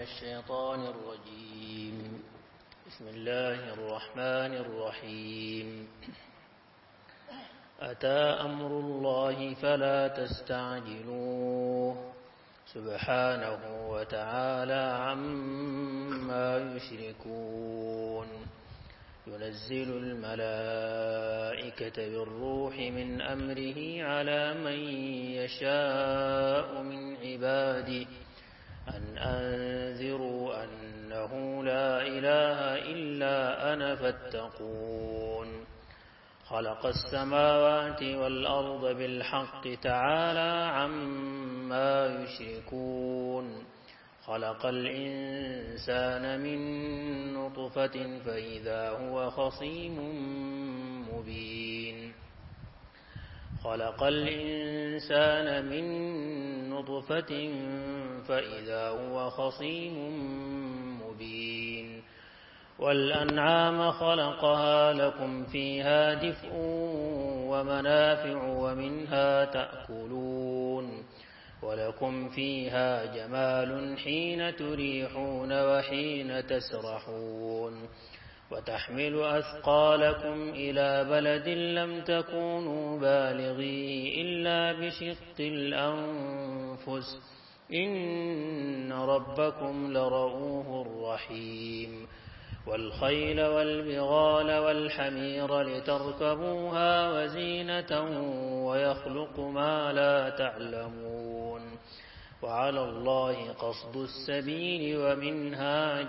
الشيطان الرجيم. بسم الله الرحمن الرحيم. أتى أمر الله فلا تستعجلوه سبحانه وتعالى عما يشركون. ينزل الملائكة بالروح من أمره على من يشاء من عباده أن أنذروا أنه لا إله إلا أنا فاتقون. خلق السماوات والأرض بالحق تعالى عما يشركون. خلق الإنسان من نطفة فإذا هو خصيم مبين. خلق الإنسان من نطفة فإذا هو خصيم مبين. والأنعام خلقها لكم فيها دفء ومنافع ومنها تأكلون ولكم فيها جمال حين تريحون وحين تسرحون. وتحمل أثقالكم إلى بلد لم تكونوا بالغيه إلا بشق الأنفس إن ربكم لرؤوف رحيم. والخيل والبغال والحمير لتركبوها وزينة ويخلق ما لا تعلمون. وعلى الله قصد السبيل ومنها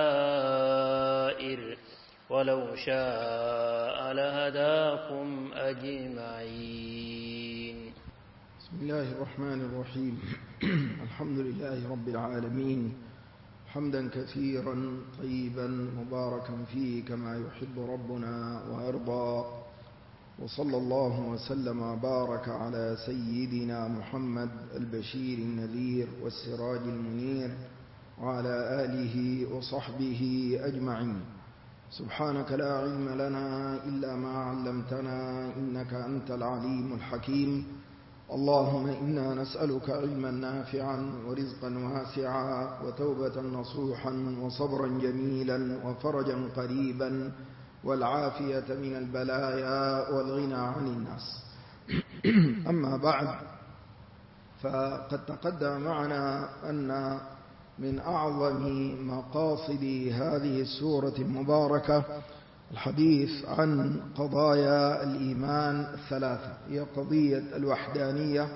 جائر ولو شاء لهداكم أجمعين. بسم الله الرحمن الرحيم. الحمد لله رب العالمين حمدا كثيرا طيبا مباركا فيه كما يحب ربنا ويرضى. وصلى الله وسلم وبارك على سيدنا محمد البشير النذير والسراج المنير وعلى آله وصحبه أجمعين. سبحانك لا علم لنا إلا ما علمتنا إنك أنت العليم الحكيم. اللهم إنا نسألك علما نافعا ورزقا واسعا وتوبة نصوحا وصبرا جميلا وفرجا قريبا والعافية من البلايا والغنى عن الناس. أما بعد، فقد تقدم معنا أن من أعظم مقاصد هذه السورة المباركة الحديث عن قضايا الإيمان الثلاثة، هي قضية الوحدانية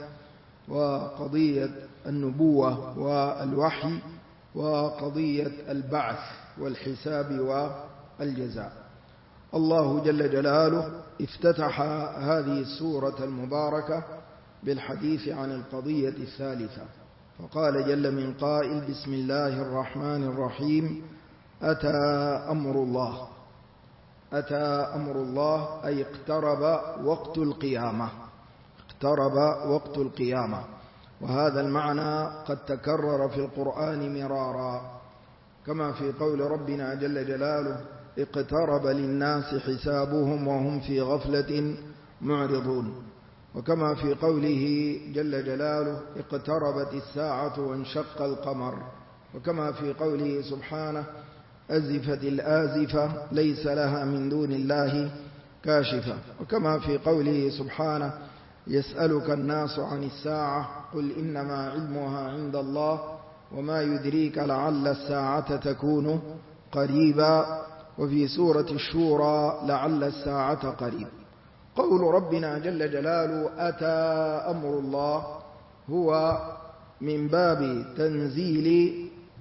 وقضية النبوة والوحي وقضية البعث والحساب والجزاء. الله جل جلاله افتتح هذه السورة المباركة بالحديث عن القضية الثالثة، فقال جل من قائل: بسم الله الرحمن الرحيم. أتى أمر الله. أتى أمر الله أي اقترب وقت القيامة. اقترب وقت القيامة، وهذا المعنى قد تكرر في القرآن مرارا، كما في قول ربنا جل جلاله: اقترب للناس حسابهم وهم في غفلة معرضون. وكما في قوله جل جلاله: اقتربت الساعة وانشق القمر. وكما في قوله سبحانه: أزفت الآزفة ليس لها من دون الله كاشفة. وكما في قوله سبحانه: يسألك الناس عن الساعة قل إنما علمها عند الله وما يدريك لعل الساعة تكون قريبا. وفي سورة الشورى: لعل الساعة قريب. قول ربنا جل جلاله: أتى أمر الله هو من باب تنزيل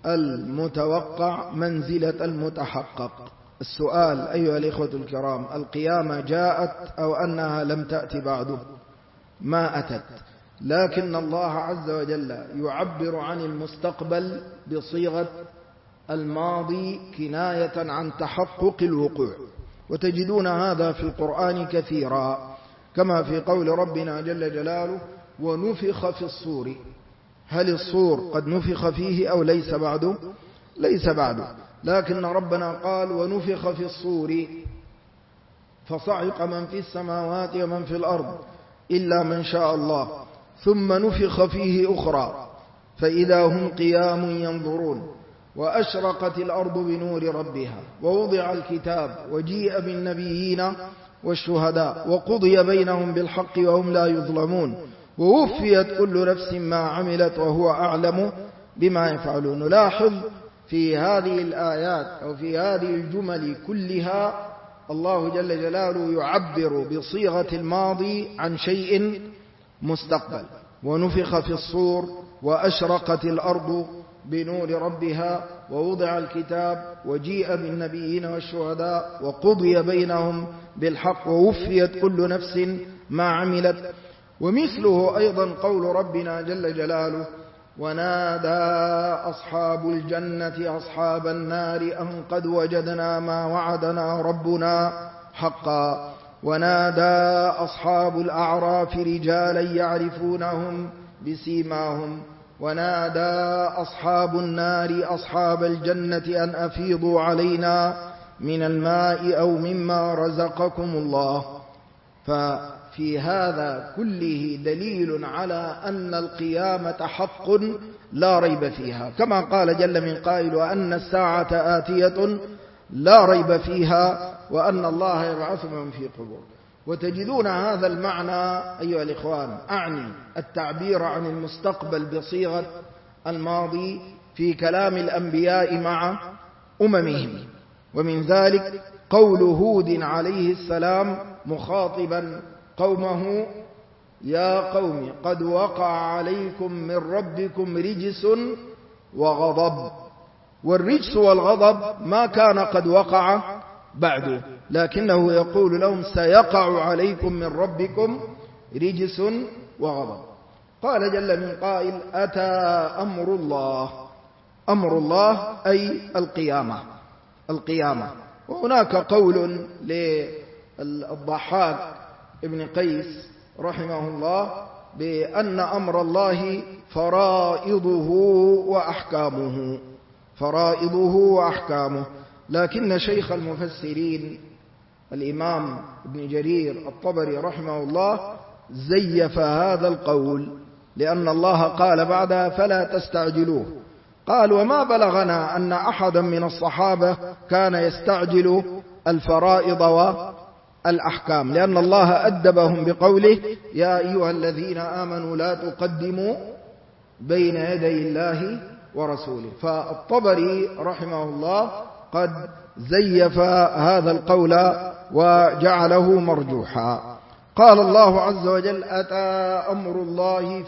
المتوقع منزلة المتحقق. السؤال أيها الإخوة الكرام: القيامة جاءت أو أنها لم تأت بعد؟ ما أتت، لكن الله عز وجل يعبر عن المستقبل بصيغة الماضي كناية عن تحقق الوقوع، وتجدون هذا في القرآن كثيرا، كما في قول ربنا جل جلاله: ونفخ في الصور. هل الصور قد نفخ فيه أو ليس بعده؟ ليس بعده، لكن ربنا قال: ونفخ في الصور فصعق من في السماوات ومن في الأرض إلا من شاء الله ثم نفخ فيه أخرى فإذا هم قيام ينظرون. وأشرقت الأرض بنور ربها ووضع الكتاب وجيء بالنبيين والشهداء وقضي بينهم بالحق وهم لا يظلمون ووفيت كل نفس ما عملت وهو أعلم بما يفعلون. نلاحظ في هذه الآيات أو في هذه الجمل كلها الله جل جلاله يعبر بصيغة الماضي عن شيء مستقبل. ونفخ في الصور وأشرقت الأرض بنور ربها ووضع الكتاب وجيء بالنبيين والشهداء وقضي بينهم بالحق ووفيت كل نفس ما عملت. ومثله أيضا قول ربنا جل جلاله ونادى أصحاب الجنة أصحاب النار أن قد وجدنا ما وعدنا ربنا حقا ونادى أصحاب الأعراف رجالا يعرفونهم بسيماهم ونادى أصحاب النار أصحاب الجنة أن أفيضوا علينا من الماء أو مما رزقكم الله. ففي هذا كله دليل على أن القيامة حق لا ريب فيها، كما قال جل من قائل وأن الساعة آتية لا ريب فيها وأن الله يبعث من في قبور. وتجدون هذا المعنى أيها الإخوان، أعني التعبير عن المستقبل بصيغة الماضي في كلام الأنبياء مع أممهم. ومن ذلك قول هود عليه السلام مخاطبا قومه يا قوم قد وقع عليكم من ربكم رجس وغضب. والرجس والغضب ما كان قد وقع بعده، لكنه يقول لهم سيقع عليكم من ربكم رجس وغضب. قال جل من قائل أتى أمر الله. أمر الله أي القيامة. وهناك قول للضحاك ابن قيس رحمه الله بأن أمر الله فرائضه وأحكامه. لكن شيخ المفسرين الإمام ابن جرير الطبري رحمه الله زيف هذا القول، لأن الله قال بعدها فلا تستعجلوه. قال وما بلغنا أن أحدا من الصحابة كان يستعجل الفرائض والأحكام، لأن الله أدبهم بقوله يا أيها الذين آمنوا لا تقدموا بين يدي الله ورسوله. فالطبري رحمه الله قد زيف هذا القول وجعله مرجوحا. قال الله عز وجل أتى أمر الله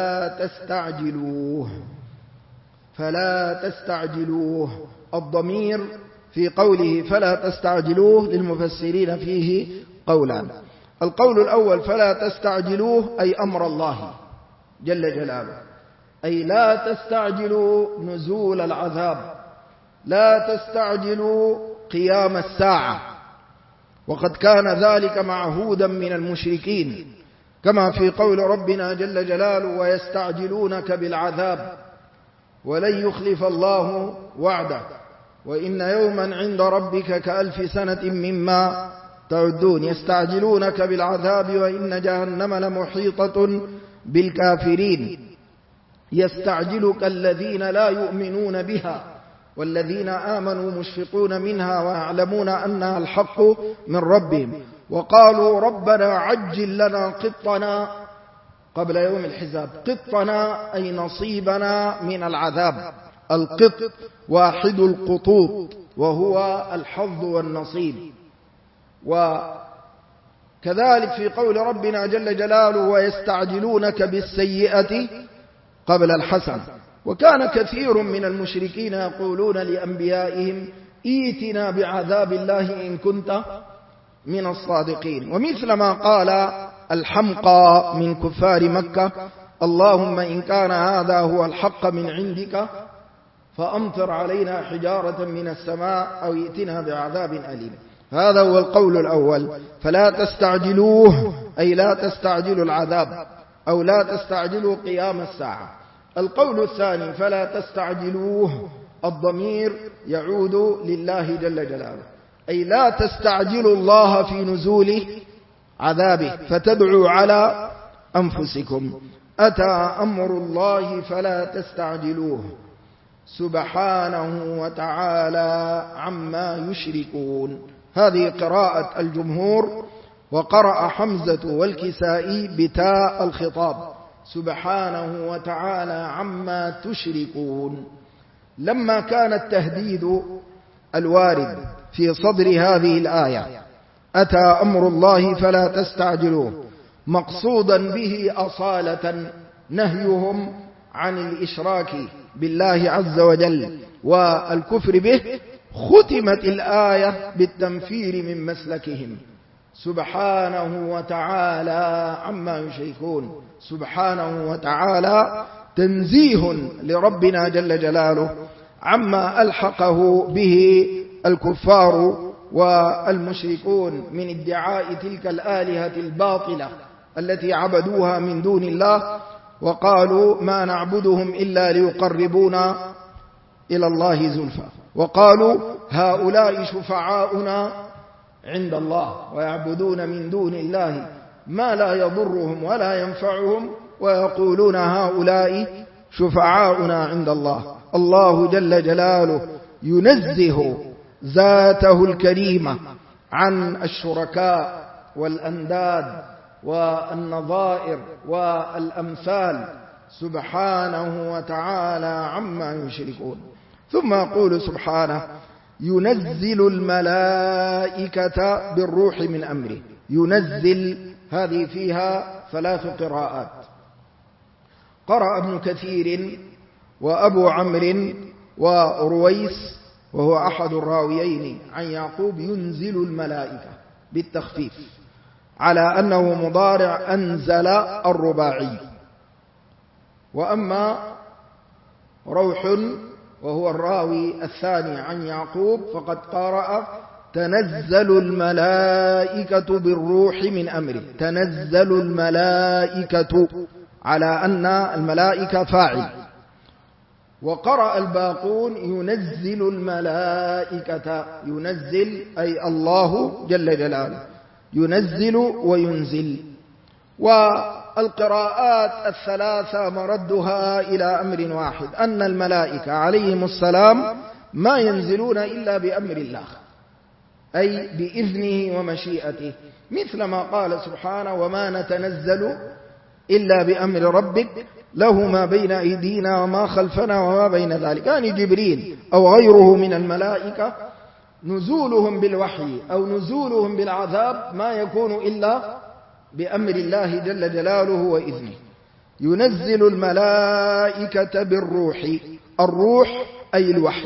فلا تستعجلوه. الضمير في قوله فلا تستعجلوه للمفسرين فيه قولان. القول الأول فلا تستعجلوه أي أمر الله جل جلاله، أي لا تستعجلوا نزول العذاب، لا تستعجلوا قيام الساعة. وقد كان ذلك معهودا من المشركين، كما في قول ربنا جل جلاله ويستعجلونك بالعذاب ولن يخلف الله وعده وإن يوما عند ربك كألف سنة مما تعدون. يستعجلونك بالعذاب وإن جهنم لمحيطة بالكافرين. يستعجلك الذين لا يؤمنون بها والذين آمنوا مشفقون منها ويعلمون أنها الحق من ربهم. وقالوا ربنا عجل لنا قطنا قبل يوم الحساب. قطنا أي نصيبنا من العذاب. القط واحد القطوط وهو الحظ والنصيب. وكذلك في قول ربنا جل جلاله ويستعجلونك بالسيئة قبل الحسن. وكان كثير من المشركين يقولون لأنبيائهم ائتنا بعذاب الله إن كنت من الصادقين. ومثل ما قال الحمقى من كفار مكة اللهم إن كان هذا هو الحق من عندك فأمطر علينا حجارة من السماء أو ائتنا بعذاب أليم. هذا هو القول الأول فلا تستعجلوه أي لا تستعجلوا العذاب أو لا تستعجلوا قيام الساعة. القول الثاني فلا تستعجلوه الضمير يعود لله جل جلاله، أي لا تستعجلوا الله في نزول عذابه فتدعوا على أنفسكم. أتى أمر الله فلا تستعجلوه. سبحانه وتعالى عما يشركون. هذه قراءة الجمهور، وقرأ حمزة والكسائي بتاء الخطاب سبحانه وتعالى عما تشركون. لما كان التهديد الوارد في صدر هذه الآية أتى أمر الله فلا تستعجلوه مقصودا به أصالة نهيهم عن الإشراك بالله عز وجل والكفر به، ختمت الآية بالتنفير من مسلكهم سبحانه وتعالى عما يشركون. سبحانه وتعالى تنزيه لربنا جل جلاله عما ألحقه به الكفار والمشركون من ادعاء تلك الآلهة الباطلة التي عبدوها من دون الله، وقالوا ما نعبدهم إلا ليقربونا إلى الله زلفى، وقالوا هؤلاء شفعاؤنا عند الله، ويعبدون من دون الله ما لا يضرهم ولا ينفعهم ويقولون هؤلاء شفعاؤنا عند الله. الله جل جلاله ينزه ذاته الكريمة عن الشركاء والأنداد والنظائر والأمثال سبحانه وتعالى عما يشركون. ثم يقول سبحانه ينزل الملائكة بالروح من أمره. ينزل هذه فيها 3 قراءات، قرأ ابن كثير وأبو عمرو ورويس وهو أحد الراويين عن يعقوب ينزل الملائكة بالتخفيف على أنه مضارع أنزل الرباعي. وأما روح وهو الراوي الثاني عن يعقوب فقد قرأ تنزل الملائكة بالروح من أمره. تنزل الملائكة على أن الملائكة فاعل. وقرأ الباقون ينزل الملائكة. ينزل أي الله جل جلاله ينزل وينزل. والقراءات الثلاثة مردها إلى أمر واحد، أن الملائكة عليهم السلام ما ينزلون إلا بأمر الله، أي بإذنه ومشيئته، مثل ما قال سبحانه وما نتنزل إلا بأمر ربك له ما بين أيدينا وما خلفنا وما بين ذلك. يعني جبريل أو غيره من الملائكة نزولهم بالوحي أو نزولهم بالعذاب ما يكون إلا بأمر الله جل جلاله وإذنه. ينزل الملائكة بالروح. الروح أي الوحي،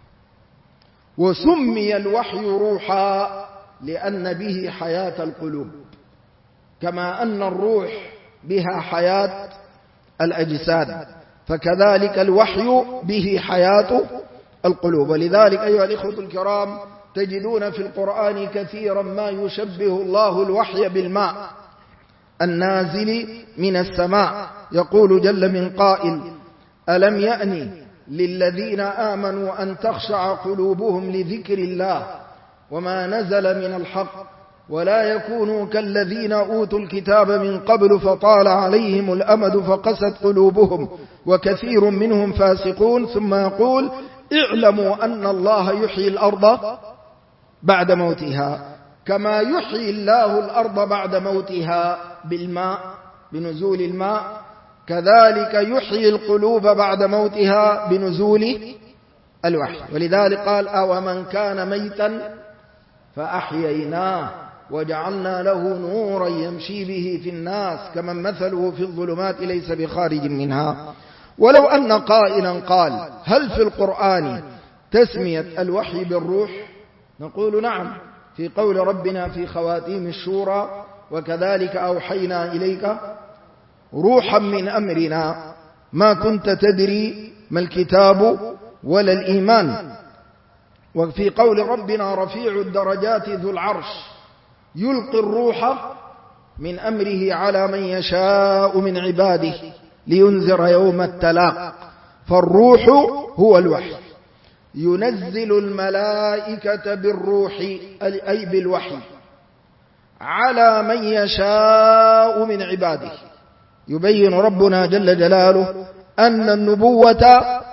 وسمي الوحي روحا لأن به حياة القلوب، كما أن الروح بها حياة الأجساد فكذلك الوحي به حياة القلوب. ولذلك أيها الإخوة الكرام تجدون في القرآن كثيرا ما يشبه الله الوحي بالماء النازل من السماء. يقول جل من قائل ألم يأن للذين آمنوا أن تخشع قلوبهم لذكر الله وما نزل من الحق ولا يكونوا كالذين أوتوا الكتاب من قبل فطال عليهم الأمد فقست قلوبهم وكثير منهم فاسقون. ثم يقول اعلموا أن الله يحيي الأرض بعد موتها كما يحيي الله الأرض بعد موتها بالماء بنزول الماء، كذلك يحيي القلوب بعد موتها بنزول الوحي. ولذلك قال أومن كان ميتا فأحييناه وجعلنا له نورا يمشي به في الناس كمن مثله في الظلمات ليس بخارج منها. ولو أن قائلا قال هل في القرآن تسمية الوحي بالروح؟ نقول نعم، في قول ربنا في خواتيم الشورى وكذلك أوحينا إليك روحا من أمرنا ما كنت تدري ما الكتاب ولا الإيمان. وفي قول ربنا رفيع الدرجات ذو العرش يلقي الروح من أمره على من يشاء من عباده لينذر يوم التلاق. فالروح هو الوحي. ينزل الملائكة بالروح أي بالوحي على من يشاء من عباده. يبين ربنا جل جلاله أن النبوة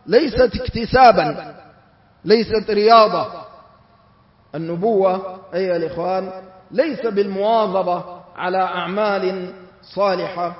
ليست اكتسابا، ليست رياضة. النبوة أيها الإخوان ليس بالمواظبة على أعمال صالحة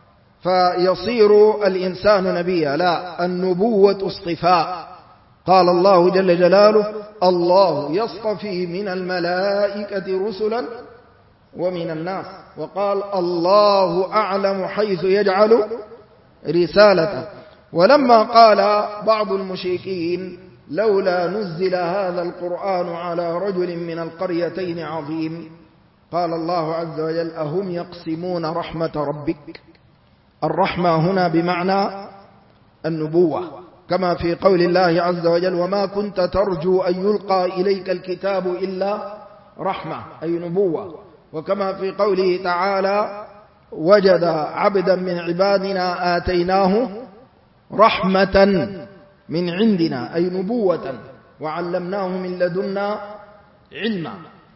فيصير الإنسان نبيا، لا، النبوة اصطفاء. قال الله جل جلاله: الله يصطفي من الملائكة رسلا ومن الناس. وقال: الله أعلم حيث يجعل رسالته. ولما قال بعض المشركين: لولا نزل هذا القرآن على رجل من القريتين عظيم، قال الله عز وجل: أهم يقسمون رحمة ربك؟ الرحمة هنا بمعنى النبوة، كما في قول الله عز وجل: وما كنت ترجو أن يلقى إليك الكتاب إلا رحمة، أي نبوة. وكما في قوله تعالى: وجد عبدا من عبادنا آتيناه رحمة من عندنا، أي نبوة، وعلمناه من لدنا علما.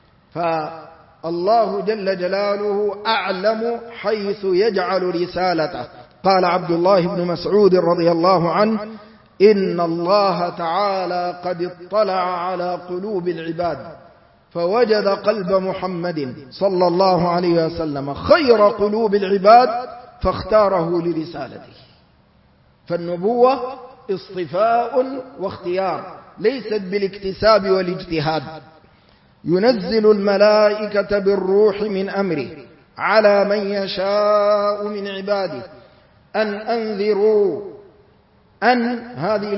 فالله جل جلاله أعلم حيث يجعل رسالته. قال عبد الله بن مسعود رضي الله عنه: إن الله تعالى قد اطلع على قلوب العباد فوجد قلب محمد صلى الله عليه وسلم خير قلوب العباد فاختاره لرسالته. فالنبوة اصطفاء واختيار، ليست بالاكتساب والاجتهاد. ينزل الملائكة بالروح من أمره على من يشاء من عباده أن أنذروا. أن هذه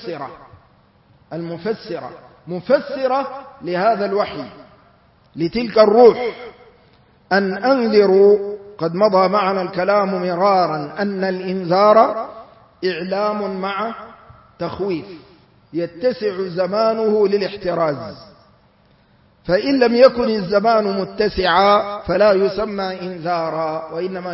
المفسرة مفسرة لهذا الوحي، لتلك الروح. أن أنذروا، قد مضى معنا الكلام مرارا أن الإنذار إعلام مع تخويف، يتسع زمانه للاحتراز. فإن لم يكن الزمان متسعا فلا يسمى إنذارا، وإنما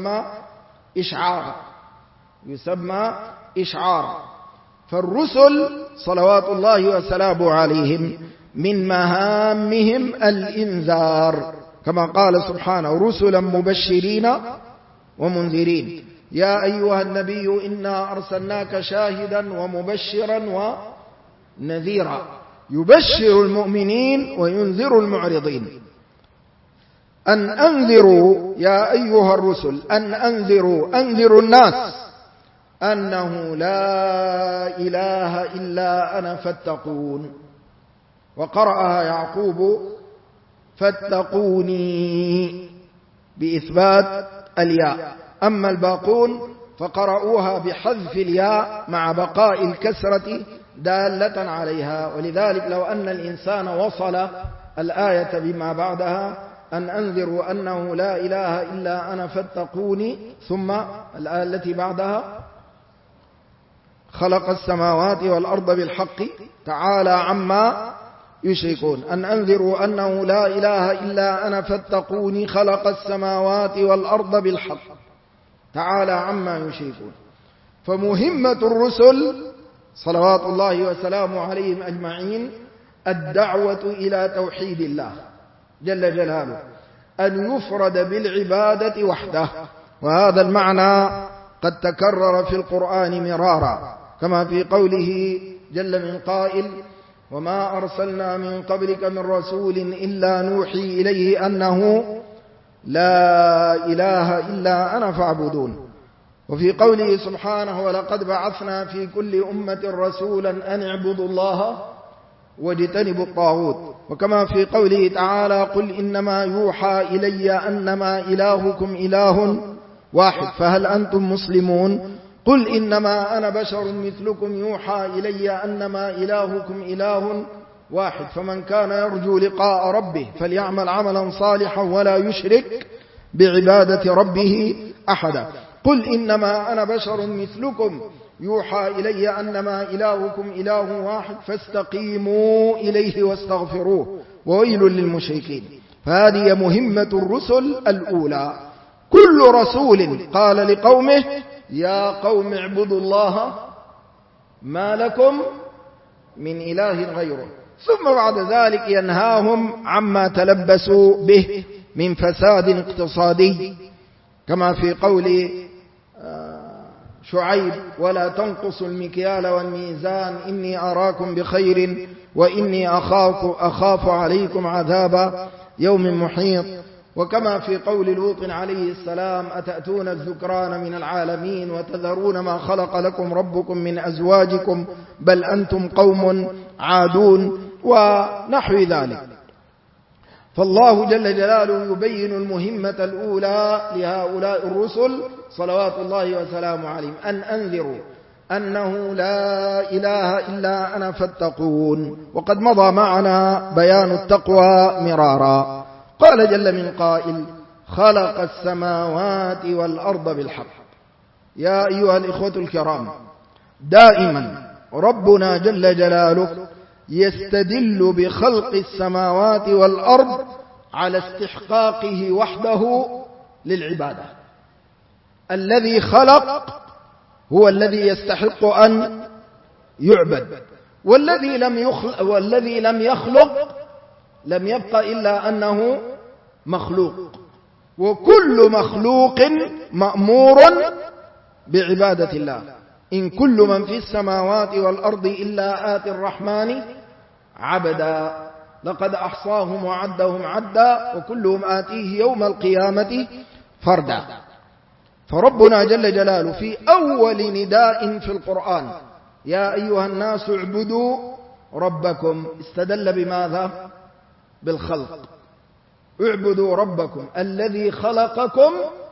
يسمى إشعارا. فالرسل صلوات الله وسلامه عليهم من مهامهم الإنذار، كما قال سبحانه: رسلا مبشرين ومنذرين. يا أيها النبي إنا أرسلناك شاهدا ومبشرا ونذيرا، يبشر المؤمنين وينذر المعرضين. أن أنذروا يا أيها الرسل، أن أنذروا الناس أنه لا إله إلا أنا فاتقون. وقرأها يعقوب: فاتقوني بإثبات الياء. أما الباقون فقرأوها بحذف الياء مع بقاء الكسرة دالة عليها. ولذلك لو أن الإنسان وصل الآية بما بعدها: أن أنذروا أنه لا إله إلا أنا فاتقوني، ثم الآية التي بعدها: خلق السماوات والأرض بالحق تعالى عما يشركون. أن أنذروا أنه لا إله إلا أنا فاتقوني خلق السماوات والأرض بالحق تعالى عما يشركون. فمهمة الرسل صلوات الله وسلامه عليهم أجمعين الدعوة إلى توحيد الله جل جلاله، أن يفرد بالعبادة وحده. وهذا المعنى قد تكرر في القرآن مرارا، كما في قوله جل من قائل: وما أرسلنا من قبلك من رسول إلا نوحي إليه أنه لا إله إلا أنا فاعبدون. وفي قوله سبحانه: ولقد بعثنا في كل أمة رسولا أن اعبدوا الله واجتنبوا الطاغوت. وكما في قوله تعالى: قل إنما يوحى إلي أنما إلهكم إله واحد فهل أنتم مسلمون؟ قل إنما أنا بشر مثلكم يوحى إلي أنما إلهكم إله واحد فمن كان يرجو لقاء ربه فليعمل عملا صالحا ولا يشرك بعبادة ربه أحدا. قل إنما أنا بشر مثلكم يوحى إلي أنما إلهكم إله واحد فاستقيموا إليه واستغفروه وويل للمشركين. فهذه مهمة الرسل الأولى. كل رسول قال لقومه: يا قوم اعبدوا الله ما لكم من إله غيره، ثم بعد ذلك ينهاهم عما تلبسوا به من فساد اقتصادي، كما في قول شعيب ولا تنقصوا المكيال والميزان إني أراكم بخير وإني أخاف عليكم عذاب يوم محيط. وكما في قول لوط عليه السلام أتأتون الذكران من العالمين وتذرون ما خلق لكم ربكم من أزواجكم بل أنتم قوم عادون ونحو ذلك. فالله جل جلاله يبين المهمة الأولى لهؤلاء الرسل صلوات الله وسلامه عليهم أن أنذروا أنه لا إله إلا أنا فاتقون. وقد مضى معنا بيان التقوى مرارا. قال جل من قائل خلق السماوات والأرض بالحق. يا أيها الإخوة الكرام، دائما ربنا جل جلاله يستدل بخلق السماوات والأرض على استحقاقه وحده للعبادة. الذي خلق هو الذي يستحق أن يعبد، والذي لم يخلق لم يبق إلا أنه مخلوق، وكل مخلوق مأمور بعبادة الله. إن كل من في السماوات والأرض إلا آتي الرحمن عبدا لقد أحصاهم وعدهم عدا وكلهم آتيه يوم القيامة فردا. فربنا جل جلاله في أول نداء في القرآن يا أيها الناس اعبدوا ربكم استدل بماذا؟ بالخلق. اعبدوا ربكم الذي خلقكم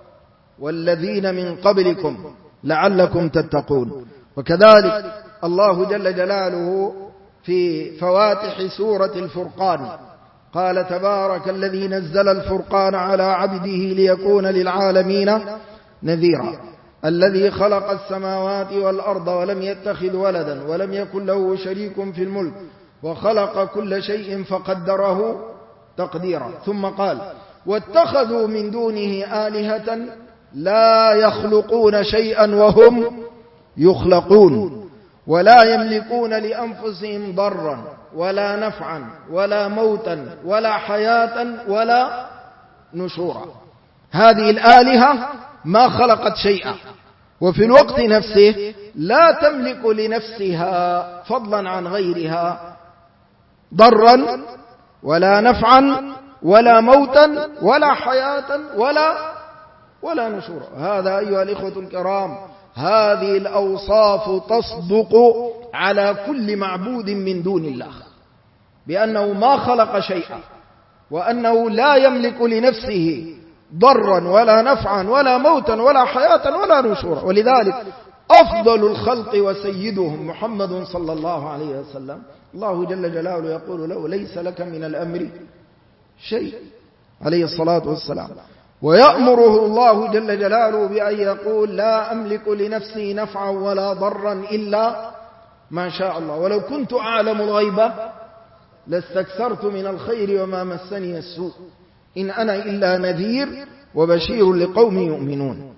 والذين من قبلكم لعلكم تتقون. وكذلك الله جل جلاله في فواتح سورة الفرقان قال تبارك الذي نزل الفرقان على عبده ليكون للعالمين نذيرا الذي خلق السماوات والأرض ولم يتخذ ولدا ولم يكن له شريك في الملك وخلق كل شيء فقدره تقديرا. ثم قال واتخذوا من دونه آلهة لا يخلقون شيئا وهم يخلقون ولا يملكون لأنفسهم ضرا ولا نفعا ولا موتا ولا حياة ولا نشورا. هذه الآلهة ما خلقت شيئا، وفي الوقت نفسه لا تملك لنفسها فضلا عن غيرها ضرا ولا نفعا ولا موتا ولا حياة ولا نشورا. هذا أيها الإخوة الكرام هذه الأوصاف تصدق على كل معبود من دون الله بأنه ما خلق شيئا وأنه لا يملك لنفسه ضرا ولا نفعا ولا موتا ولا حياة ولا نشورا. ولذلك أفضل الخلق وسيدهم محمد صلى الله عليه وسلم الله جل جلاله يقول له ليس لك من الأمر شيء عليه الصلاة والسلام، ويأمره الله جل جلاله بأن يقول لا أملك لنفسي نفعا ولا ضرا إلا ما شاء الله ولو كنت أعلم الغيب لاستكثرت من الخير وما مسني السوء إن أنا إلا نذير وبشير لقوم يؤمنون.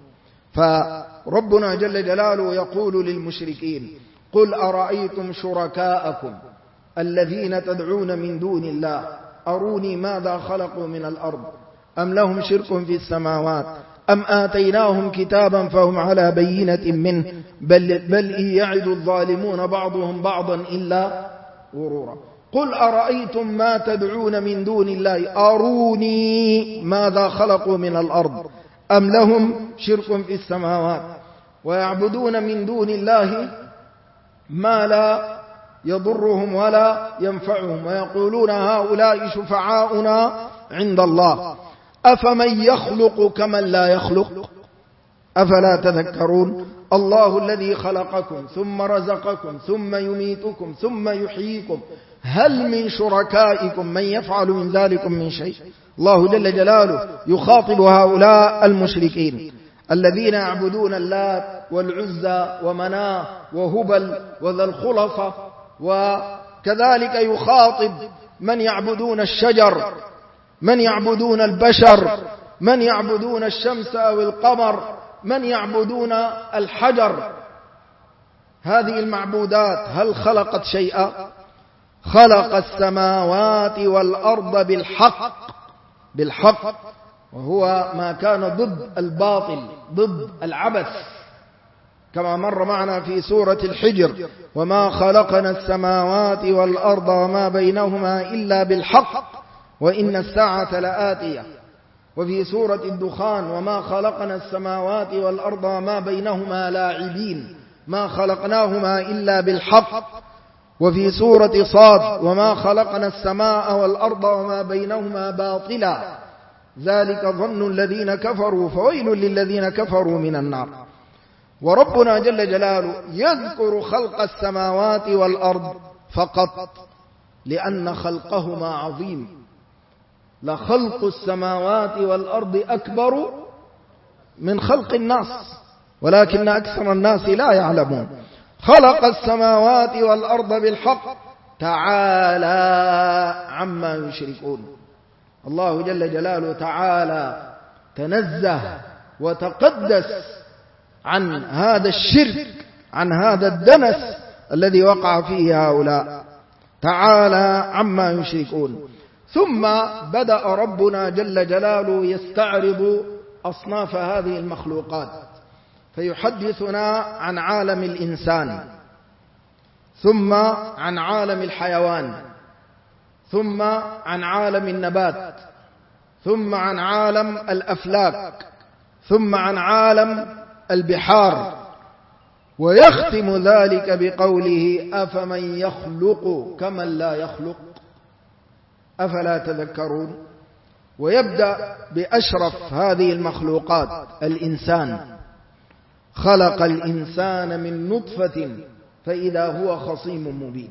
فربنا جل جلاله يقول للمشركين قل أرأيتم شركاءكم الذين تدعون من دون الله أروني ماذا خلقوا من الأرض أم لهم شرك في السماوات أم آتيناهم كتابا فهم على بينة منه بل إن يعد الظالمون بعضهم بعضا إلا غرورا. قل أرأيتم ما تدعون من دون الله أروني ماذا خلقوا من الأرض أم لهم شرك في السماوات ويعبدون من دون الله ما لا يضرهم ولا ينفعهم ويقولون هؤلاء شفعاؤنا عند الله أفمن يخلق كمن لا يخلق أفلا تذكرون. الله الذي خلقكم ثم رزقكم ثم يميتكم ثم يحييكم هل من شركائكم من يفعل من ذلك من شيء. الله جل جلاله يخاطب هؤلاء المشركين الذين يعبدون اللات والعزى ومناه وهبل وذا الخلصة، وكذلك يخاطب من يعبدون الشجر من يعبدون البشر من يعبدون الشمس أو القمر من يعبدون الحجر. هذه المعبودات هل خلقت شيئا؟ خلق السماوات والأرض بالحق وهو ما كان ضد الباطل ضد العبث. كما مر معنا في سورة الحجر: وما خلقنا السماوات والأرض وما بينهما إلا بالحق وإن الساعة لآتية. وفي سورة الدخان: وما خلقنا السماوات والأرض وما بينهما لاعبين ما خلقناهما إلا بالحق. وفي سورة صاد: وما خلقنا السماء والأرض وما بينهما باطلا ذلك ظن الذين كفروا فويل للذين كفروا من النار. وربنا جل جلاله يذكر خلق السماوات والأرض فقط لأن خلقهما عظيم. لخلق السماوات والأرض أكبر من خلق الناس ولكن أكثر الناس لا يعلمون. خلق السماوات والأرض بالحق تعالى عما يشركون. الله جل جلاله تعالى تنزه وتقدس عن هذا الشرك، عن هذا الدنس الذي وقع فيه هؤلاء، تعالى عما يشركون. ثم بدأ ربنا جل جلاله يستعرض أصناف هذه المخلوقات، فيحدثنا عن عالم الإنسان، ثم عن عالم الحيوان، ثم عن عالم النبات، ثم عن عالم الأفلاك، ثم عن عالم البحار، ويختم ذلك بقوله: أفمن يخلق كمن لا يخلق أفلا تذكرون. ويبدأ بأشرف هذه المخلوقات الإنسان: خلق الإنسان من نطفة فإذا هو خصيم مبين.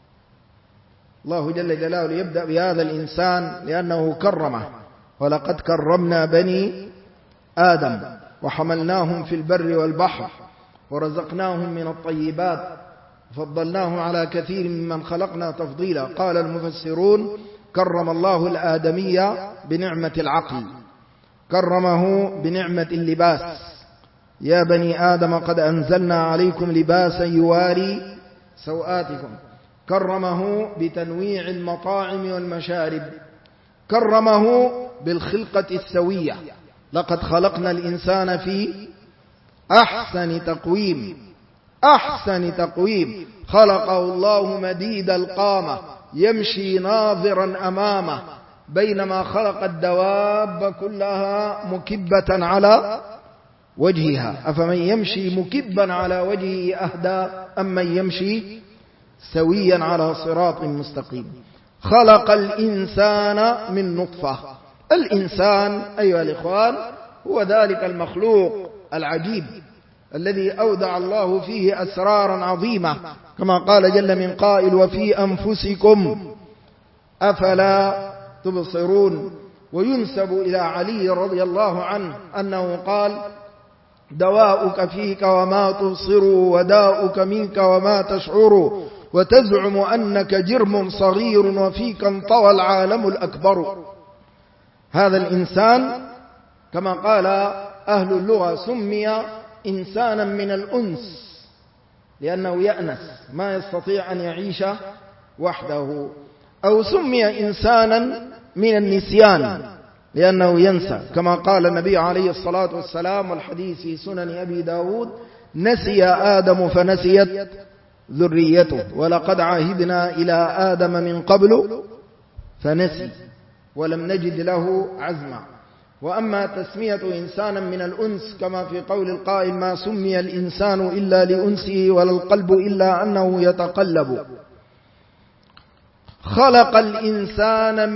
الله جل جلاله يبدأ بهذا الإنسان لأنه كرمه: ولقد كرمنا بني آدم وحملناهم في البر والبحر ورزقناهم من الطيبات وفضلناهم على كثير ممن خلقنا تفضيلا. قال المفسرون: كرم الله الآدمية بنعمة العقل، كرمه بنعمة اللباس: يا بني آدم قد أنزلنا عليكم لباسا يواري سوآتكم. كرمه بتنويع المطاعم والمشارب، كرمه بالخلقة السوية: لقد خلقنا الإنسان في أحسن تقويم. أحسن تقويم. خلقه الله مديد القامة يمشي ناظرا أمامه، بينما خلق الدواب كلها مكبة على وجهها. أفمن يمشي مكبا على وجهه أهدى أم من يمشي سويا على صراط مستقيم. خلق الإنسان من نطفة. الإنسان أيها الإخوان هو ذلك المخلوق العجيب الذي أودع الله فيه أسرارا عظيمة، كما قال جل من قائل: وفي أنفسكم أفلا تبصرون. وينسب إلى علي رضي الله عنه أنه قال: دواؤك فيك وما تبصر وداؤك منك وما تشعر، وتزعم أنك جرم صغير وفيك انطوى العالم الأكبر. هذا الإنسان كما قال أهل اللغة سمي إنسانا من الأنس لأنه يأنس ما يستطيع أن يعيش وحده، أو سمي إنسانا من النسيان لأنه ينسى، كما قال النبي عليه الصلاة والسلام والحديث في سنن أبي داود: نسي آدم فنسيت ذريته، ولقد عهدنا إلى آدم من قبل فنسي ولم نجد له عزما. وأما تسمية إنسانا من الأنس كما في قول القائل: ما سمي الإنسان إلا لأنسه ولا القلب إلا أنه يتقلب. خلق الإنسان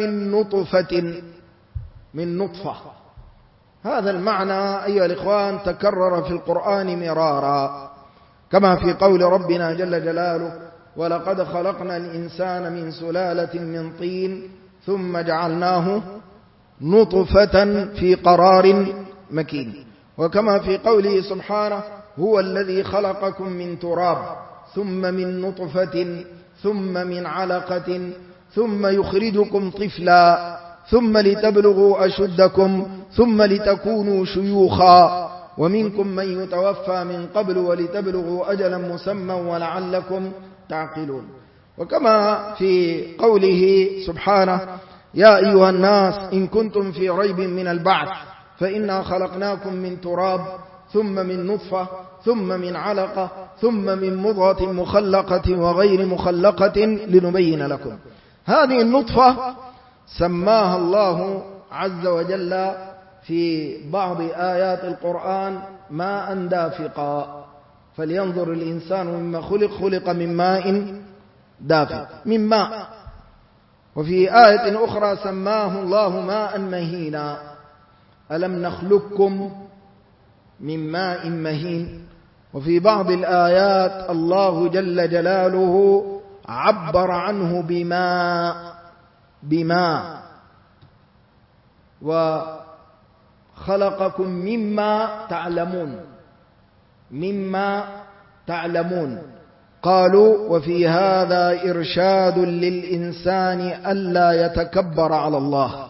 من نطفة. هذا المعنى أيها الإخوان تكرر في القرآن مرارا، كما في قول ربنا جل جلاله: ولقد خلقنا الإنسان من سلالة من طين ثم جعلناه نطفة في قرار مكين. وكما في قوله سبحانه: هو الذي خلقكم من تراب ثم من نطفة ثم من علقة ثم يخرجكم طفلا ثم لتبلغوا أشدكم ثم لتكونوا شيوخا ومنكم من يتوفى من قبل ولتبلغوا أجلا مسمى ولعلكم تعقلون. وكما في قوله سبحانه: يا أيها الناس إن كنتم في ريب من البعث فإنا خلقناكم من تراب ثم من نطفة ثم من علقة ثم من مضغة مخلقة وغير مخلقة لنبين لكم. هذه النطفة سماها الله عز وجل في بعض آيات القرآن ماء دافقا، فلينظر الإنسان مما خلق من ماء دافق، من ماء. وفي آية أخرى سماه الله ماء مهينا، ألم نخلقكم من ماء مهين. وفي بعض الآيات الله جل جلاله عبر عنه بماء وخلقكم مما تعلمون. قالوا وفي هذا إرشاد للإنسان ألا يتكبر على الله.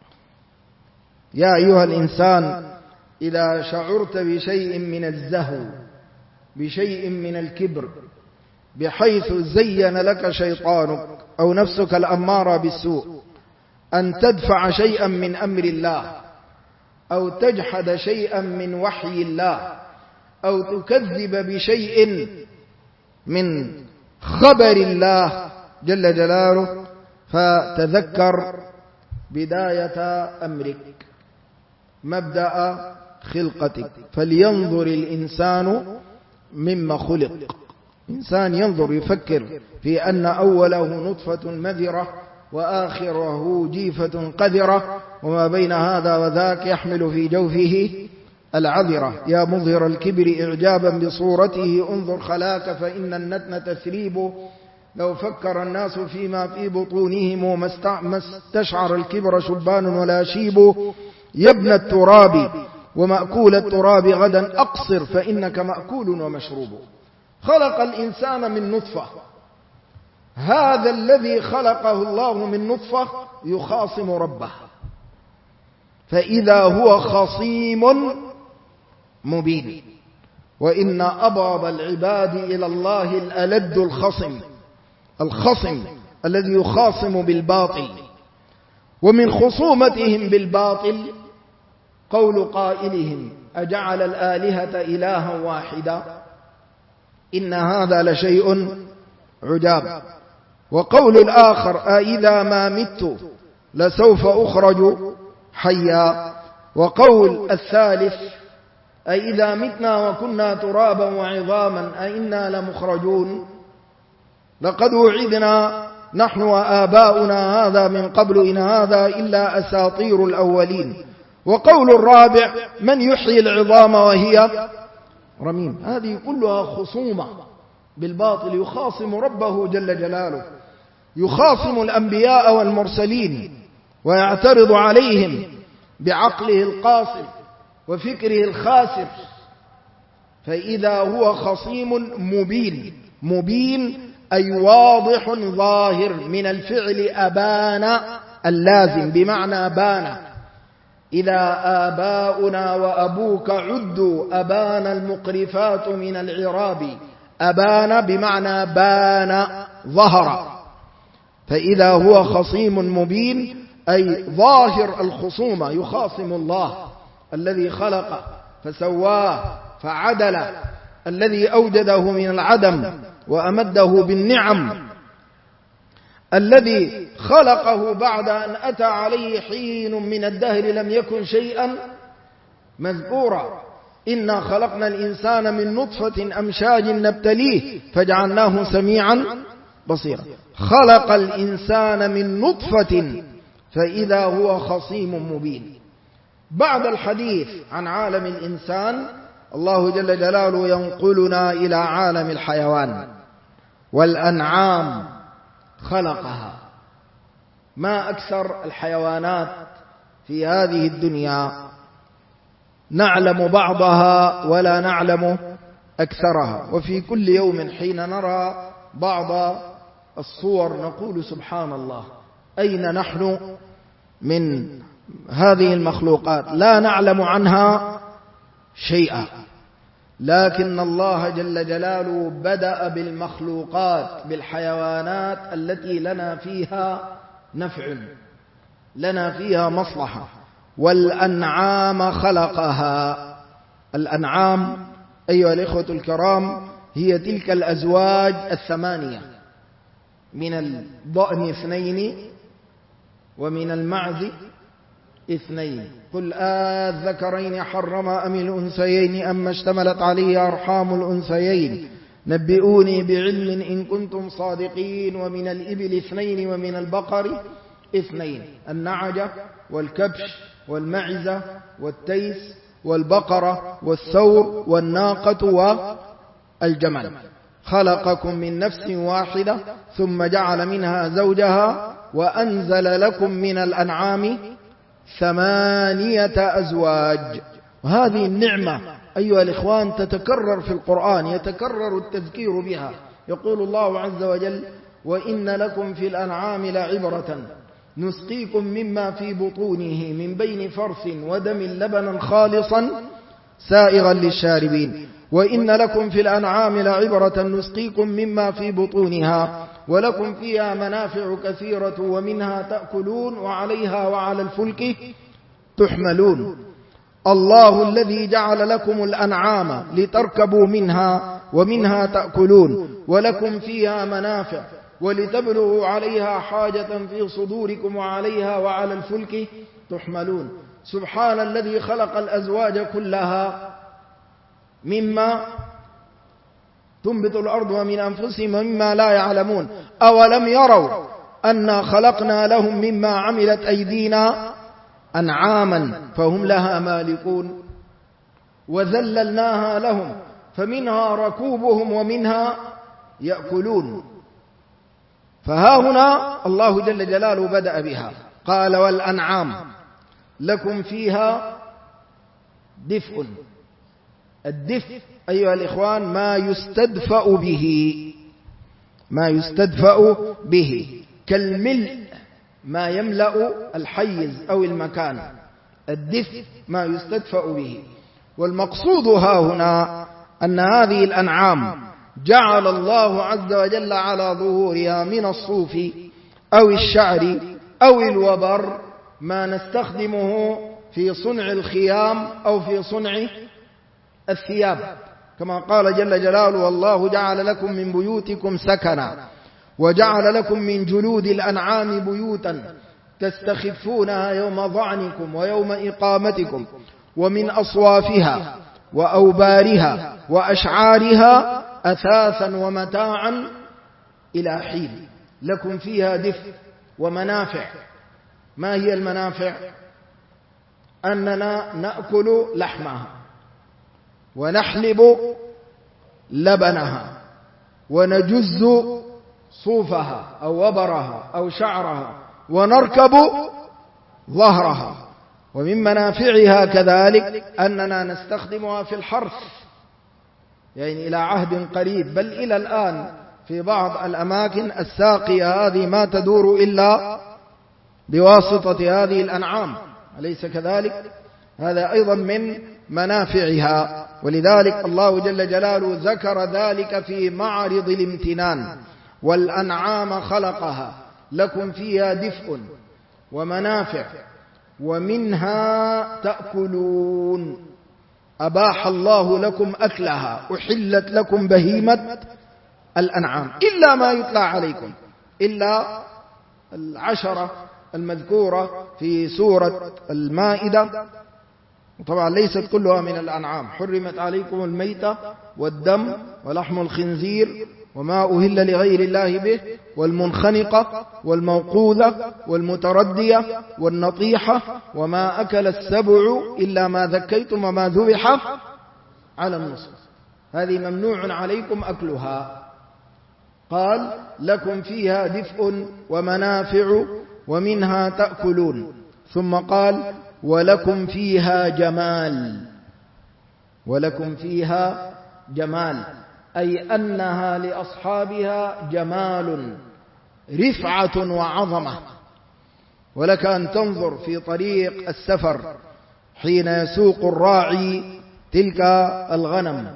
يا أيها الإنسان إذا شعرت بشيء من الزهو، بشيء من الكبر، بحيث زين لك شيطانك أو نفسك الأمارة بالسوء أن تدفع شيئا من أمر الله، أو تجحد شيئا من وحي الله، أو تكذب بشيء من خبر الله جل جلاله، فتذكر بداية أمرك، مبدأ خلقتك. فلينظر الإنسان مما خلق. إنسان ينظر يفكر في أن أوله نطفة مذرة وآخره جيفة قذرة، وما بين هذا وذاك يحمل في جوفه العذرة. يا مظهر الكبر إعجابا بصورته انظر خلاك فإن النتن تثريب. لو فكر الناس فيما في بطونهم ما استشعر الكبر شبان ولا شيب. يا ابن التراب ومأكول التراب غدا أقصر فإنك مأكول ومشروب. خلق الإنسان من نطفة، هذا الذي خلقه الله من نطفة يخاصم ربه، فإذا هو خصيم مبين. وإن أبغض العباد إلى الله الألد الخصم الذي يخاصم بالباطل. ومن خصومتهم بالباطل قول قائلهم أجعل الآلهة إلها واحدا إن هذا لشيء عجاب. وقول الآخر أإذا ما مت لسوف أخرج حيا. وقول الثالث أإذا متنا وكنا ترابا وعظاما أإنا لمخرجون لقد وعدنا نحن وآباؤنا هذا من قبل إن هذا إلا أساطير الأولين. وقول الرابع من يحيي العظام وهي رميم. هذه كلها خصومة بالباطل، يخاصم ربه جل جلاله، يخاصم الأنبياء والمرسلين ويعترض عليهم بعقله القاصر وفكره الخاسر. فإذا هو خصيم مبين أي واضح ظاهر، من الفعل أبان اللازم بمعنى بان. إذا آباؤنا وأبوك عدوا أبان المقرفات من العراب. أبان بمعنى بان ظهر. فإذا هو خصيم مبين أي ظاهر الخصومة، يخاصم الله الذي خلق فسواه فعدل، الذي أوجده من العدم وأمده بالنعم، الذي خلقه بعد أن أتى عليه حين من الدهر لم يكن شيئا مذكورا. إنا خلقنا الإنسان من نطفة أمشاج نبتليه فجعلناه سميعا بصيرا. خلق الإنسان من نطفة فإذا هو خصيم مبين. بعد الحديث عن عالم الإنسان الله جل جلاله ينقلنا إلى عالم الحيوان والأنعام خلقها. ما أكثر الحيوانات في هذه الدنيا، نعلم بعضها ولا نعلم أكثرها. وفي كل يوم حين نرى بعض الصور نقول سبحان الله، أين نحن من هذه المخلوقات؟ لا نعلم عنها شيئا، لكن الله جل جلاله بدأ بالمخلوقات بالحيوانات التي لنا فيها نفع، لنا فيها مصلحة. والأنعام خلقها. الأنعام أيها الإخوة الكرام، هي تلك الأزواج الثمانية، من الضأن 2 ومن المعز 2. قل الذكرين حرم أم الأنثيين أما اشتملت عليه أرحام الأنثيين نبئوني بعلم إن كنتم صادقين. ومن الإبل 2 ومن البقر 2، النعجة والكبش والمعزة والتيس والبقرة والثور والناقة والجمل. خلقكم من نفس واحدة ثم جعل منها زوجها وأنزل لكم من الأنعام 8 أزواج. وهذه النعمة أيها الإخوان تتكرر في القرآن، يتكرر التذكير بها. يقول الله عز وجل: وإن لكم في الأنعام لعبرة نسقيكم مما في بطونه من بين فرث ودم لبنا خالصا سائغا للشاربين. وإن لكم في الأنعام لعبرة نسقيكم مما في بطونها ولكم فيها منافع كثيرة ومنها تأكلون وعليها وعلى الفلك تحملون. الله الذي جعل لكم الأنعام لتركبوا منها ومنها تأكلون ولكم فيها منافع ولتبلغوا عليها حاجة في صدوركم وعليها وعلى الفلك تحملون. سبحان الذي خلق الأزواج كلها مما تنبت الأرض ومن أنفسهم ومما لا يعلمون. أولم يروا أنا خلقنا لهم مما عملت أيدينا أنعاما فهم لها مالكون وذللناها لهم فمنها ركوبهم ومنها يأكلون. فها هنا الله جل جلاله بدأ بها، قال: والأنعام لكم فيها دفء. الدفء أيها الإخوان ما يستدفأ به، ما يستدفأ به، كالملء ما يملأ الحيز أو المكان. الدفء ما يستدفأ به. والمقصود ها هنا أن هذه الأنعام جعل الله عز وجل على ظهورها من الصوف أو الشعر أو الوبر ما نستخدمه في صنع الخيام أو في صنع الثياب، كما قال جل جلاله: والله جعل لكم من بيوتكم سكنا وجعل لكم من جلود الأنعام بيوتا تستخفونها يوم ظعنكم ويوم إقامتكم ومن أصوافها وأوبارها وأشعارها أثاثا ومتاعا إلى حين. لكم فيها دفء ومنافع. ما هي المنافع؟ أننا نأكل لحمها ونحلب لبنها ونجز صوفها أو وبرها أو شعرها ونركب ظهرها. ومن منافعها كذلك أننا نستخدمها في الحرث، يعني إلى عهد قريب بل إلى الآن في بعض الأماكن الساقية هذه ما تدور إلا بواسطة هذه الأنعام، أليس كذلك؟ هذا أيضا من منافعها. ولذلك الله جل جلاله ذكر ذلك في معرض الامتنان: والأنعام خلقها لكم فيها دفء ومنافع ومنها تأكلون. أباح الله لكم أكلها، أحلت لكم بهيمة الأنعام إلا ما يتلى عليكم، إلا 10 المذكورة في سورة المائدة. طبعا ليست كلها من الأنعام: حرمت عليكم الميتة والدم ولحم الخنزير وما أهل لغير الله به والمنخنقة والموقوذة والمتردية والنطيحة وما أكل السبع إلا ما ذكيتم وما ذبح على النصب، هذه ممنوع عليكم أكلها. قال: لكم فيها دفء ومنافع ومنها تأكلون. ثم قال: ولكم فيها جمال. ولكم فيها جمال، أي أنها لأصحابها جمال، رفعة وعظمة. ولك أن تنظر في طريق السفر حين يسوق الراعي تلك الغنم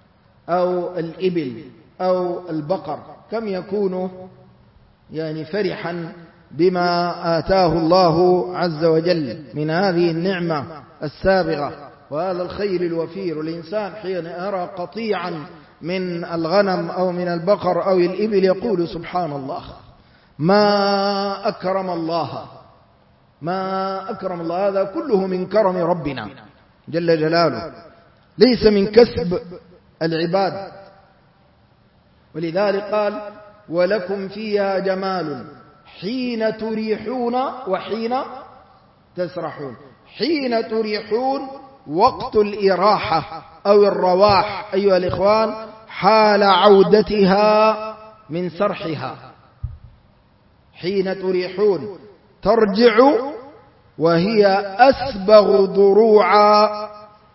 أو الإبل أو البقر، كم يكون يعني فرحا بما آتاه الله عز وجل من هذه النعمة السابغة وهذا الخير الوفير. الإنسان حين يرى قطيعا من الغنم أو من البقر أو الإبل يقول سبحان الله، ما أكرم الله، ما أكرم الله. هذا كله من كرم ربنا جل جلاله، ليس من كسب العباد. ولذلك قال ولكم فيها جمال حين تريحون وحين تسرحون. حين تريحون وقت الإراحة أو الرواح أيها الإخوان، حال عودتها من سرحها. حين تريحون ترجع وهي أسبغ ضروعا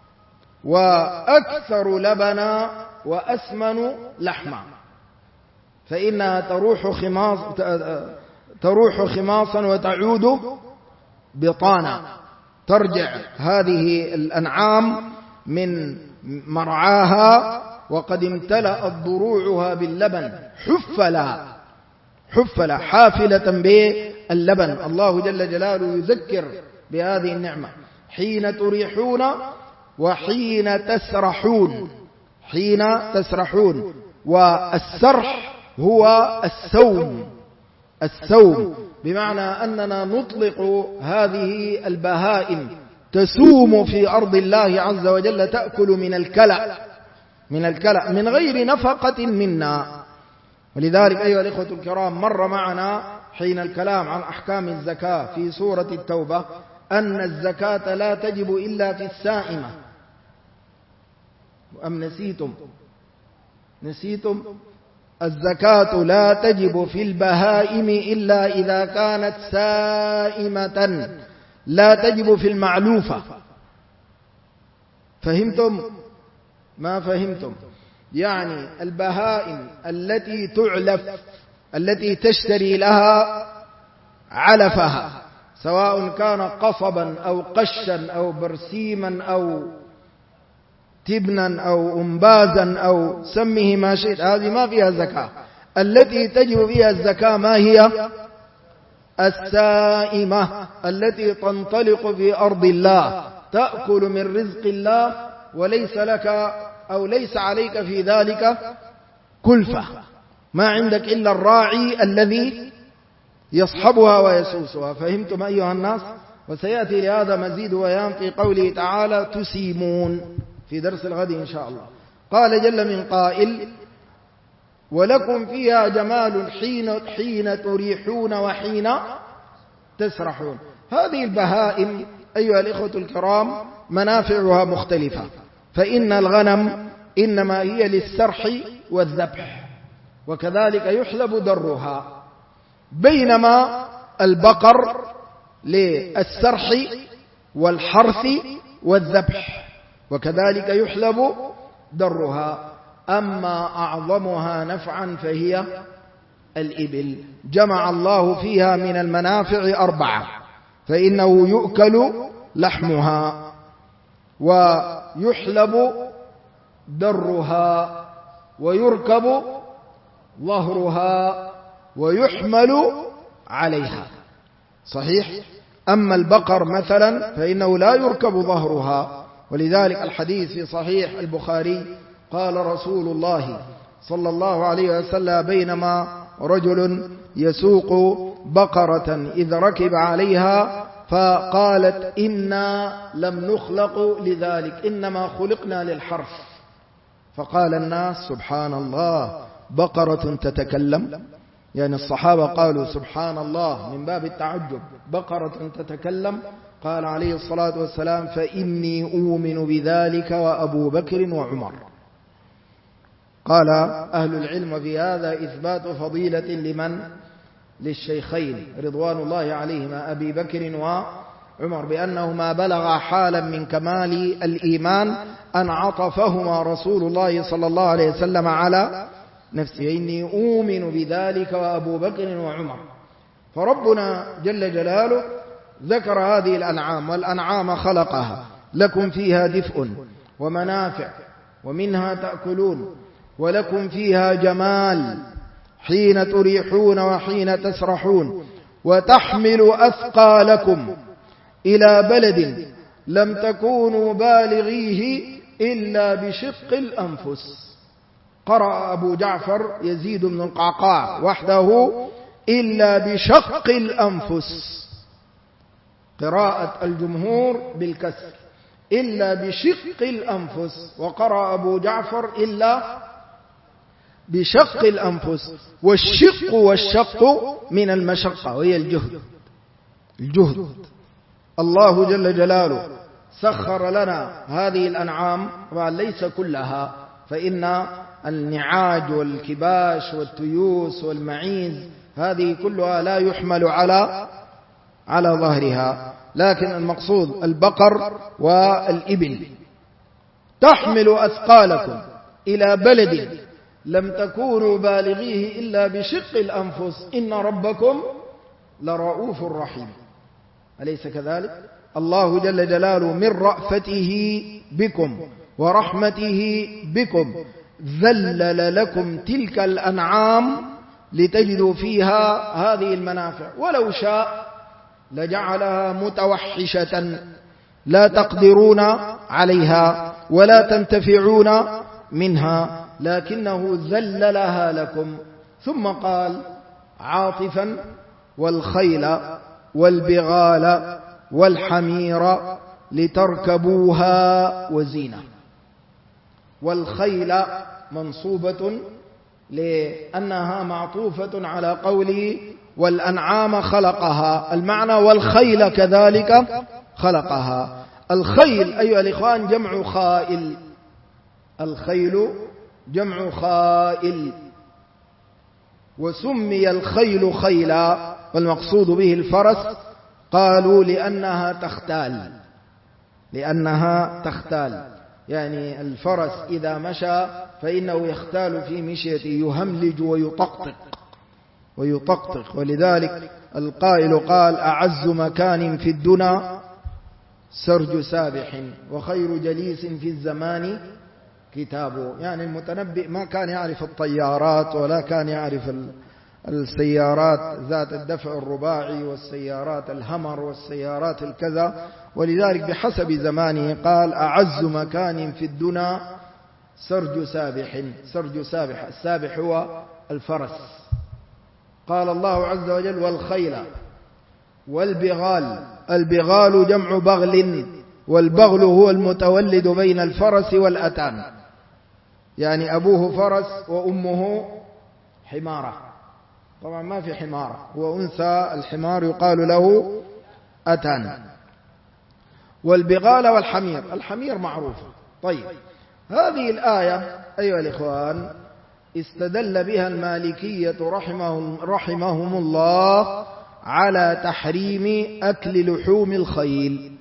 وأكثر لبنا وأسمن لحما، فإنها تروح خماصا وتعود بطانا. ترجع هذه الأنعام من مرعاها وقد امتلأت ضروعها باللبن، حفلة حافلة باللبن. الله جل جلاله يذكر بهذه النعمة. حين تريحون وحين تسرحون. حين تسرحون، والسرح هو السوم، بمعنى أننا نطلق هذه البهائم تسوم في أرض الله عز وجل، تأكل من الكلأ من غير نفقة منا. ولذلك أيها الإخوة الكرام، مر معنا حين الكلام عن أحكام الزكاة في سورة التوبة أن الزكاة لا تجب إلا في السائمة. أم نسيتم؟ الزكاة لا تجب في البهائم إلا إذا كانت سائمة، لا تجب في المعلوفة. فهمتم؟ ما فهمتم؟ يعني البهائم التي تعلف، التي تشتري لها علفها، سواء كان قصبا أو قشا أو برسيما أو تبنا أو أنبازا أو سمه ما شئت، هذه ما فيها زكاة. التي تجب فيها الزكاة ما هي؟ السائمة التي تنطلق في أرض الله، تأكل من رزق الله وليس لك أو ليس عليك في ذلك كلفة، ما عندك إلا الراعي الذي يصحبها ويسوسها. فهمتم أيها الناس؟ وسيأتي لهذا مزيد بيان في قوله تعالى تسيمون في درس الغد إن شاء الله. قال جل من قائل ولكم فيها جمال حين تريحون وحين تسرحون. هذه البهائم أيها الإخوة الكرام منافعها مختلفة، فإن الغنم إنما هي للسرح والذبح، وكذلك يحلب درها، بينما البقر للسرح والحرث والذبح، وكذلك يحلب درها. أما أعظمها نفعا فهي الإبل، جمع الله فيها من المنافع 4، فإنه يؤكل لحمها ويحلب درها ويركب ظهرها ويحمل عليها. صحيح؟ أما البقر مثلا فإنه لا يركب ظهرها، ولذلك الحديث في صحيح البخاري قال رسول الله صلى الله عليه وسلم بينما رجل يسوق بقرة إذ ركب عليها فقالت إنا لم نخلق لذلك إنما خلقنا للحرث، فقال الناس سبحان الله بقرة تتكلم، يعني الصحابة قالوا سبحان الله من باب التعجب، بقرة تتكلم. قال عليه الصلاة والسلام فإني أؤمن بذلك وأبو بكر وعمر. قال أهل العلم في هذا إثبات فضيلة لمن؟ للشيخين رضوان الله عليهما أبي بكر وعمر، بأنهما بلغا حالا من كمال الإيمان أن عطفهما رسول الله صلى الله عليه وسلم على نفسه، إني أؤمن بذلك وأبو بكر وعمر. فربنا جل جلاله ذكر هذه الأنعام، والأنعام خلقها لكم فيها دفء ومنافع ومنها تأكلون، ولكم فيها جمال حين تريحون وحين تسرحون، وتحمل أثقالكم إلى بلد لم تكونوا بالغيه إلا بشق الأنفس. قرأ أبو جعفر يزيد بن القعقاع وحده إلا بشق الأنفس، قراءة الجمهور بالكسر إلا بشق الأنفس، وقرأ أبو جعفر إلا بشق الأنفس. والشق من المشقة وهي الجهد. الله جل جلاله سخر لنا هذه الأنعام، طبعا ليس كلها، فإن النعاج والكباش والتيوس والمعيز هذه كلها لا يحمل على ظهرها، لكن المقصود البقر والإبل. تحمل أثقالكم إلى بلد لم تكونوا بالغيه إلا بشق الأنفس إن ربكم لرؤوف رحيم. أليس كذلك؟ الله جل جلاله من رأفته بكم ورحمته بكم ذلل لكم تلك الأنعام لتجدوا فيها هذه المنافع، ولو شاء لجعلها متوحشة لا تقدرون عليها ولا تنتفعون منها، لكنه ذللها لكم. ثم قال عاطفا والخيل والبغال والحمير لتركبوها وزينة. والخيل منصوبة لأنها معطوفة على قوله والأنعام خلقها، المعنى والخيل كذلك خلقها. الخيل أيها الإخوان جمع خائل، الخيل جمع خائل، وسمي الخيل خيلا والمقصود به الفرس، قالوا لأنها تختال، يعني الفرس إذا مشى فإنه يختال في مشيته، يهملج ويطقطق. ولذلك القائل قال أعز مكان في الدنا سرج سابح وخير جليس في الزمان كتابه. يعني المتنبئ ما كان يعرف الطيارات ولا كان يعرف السيارات ذات الدفع الرباعي والسيارات الهمر والسيارات الكذا، ولذلك بحسب زمانه قال أعز مكان في الدنا سرج سابح. السابح هو الفرس. قال الله عز وجل والخيل والبغال. البغال جمع بغل، والبغل هو المتولد بين الفرس والأتان، يعني أبوه فرس وأمه حمارة. طبعا ما في حمارة، هو أنثى الحمار يقال له أتان. والبغال والحمير، الحمير معروف. طيب هذه الآية أيها الإخوان استدل بها المالكية رحمهم الله على تحريم أكل لحوم الخيل،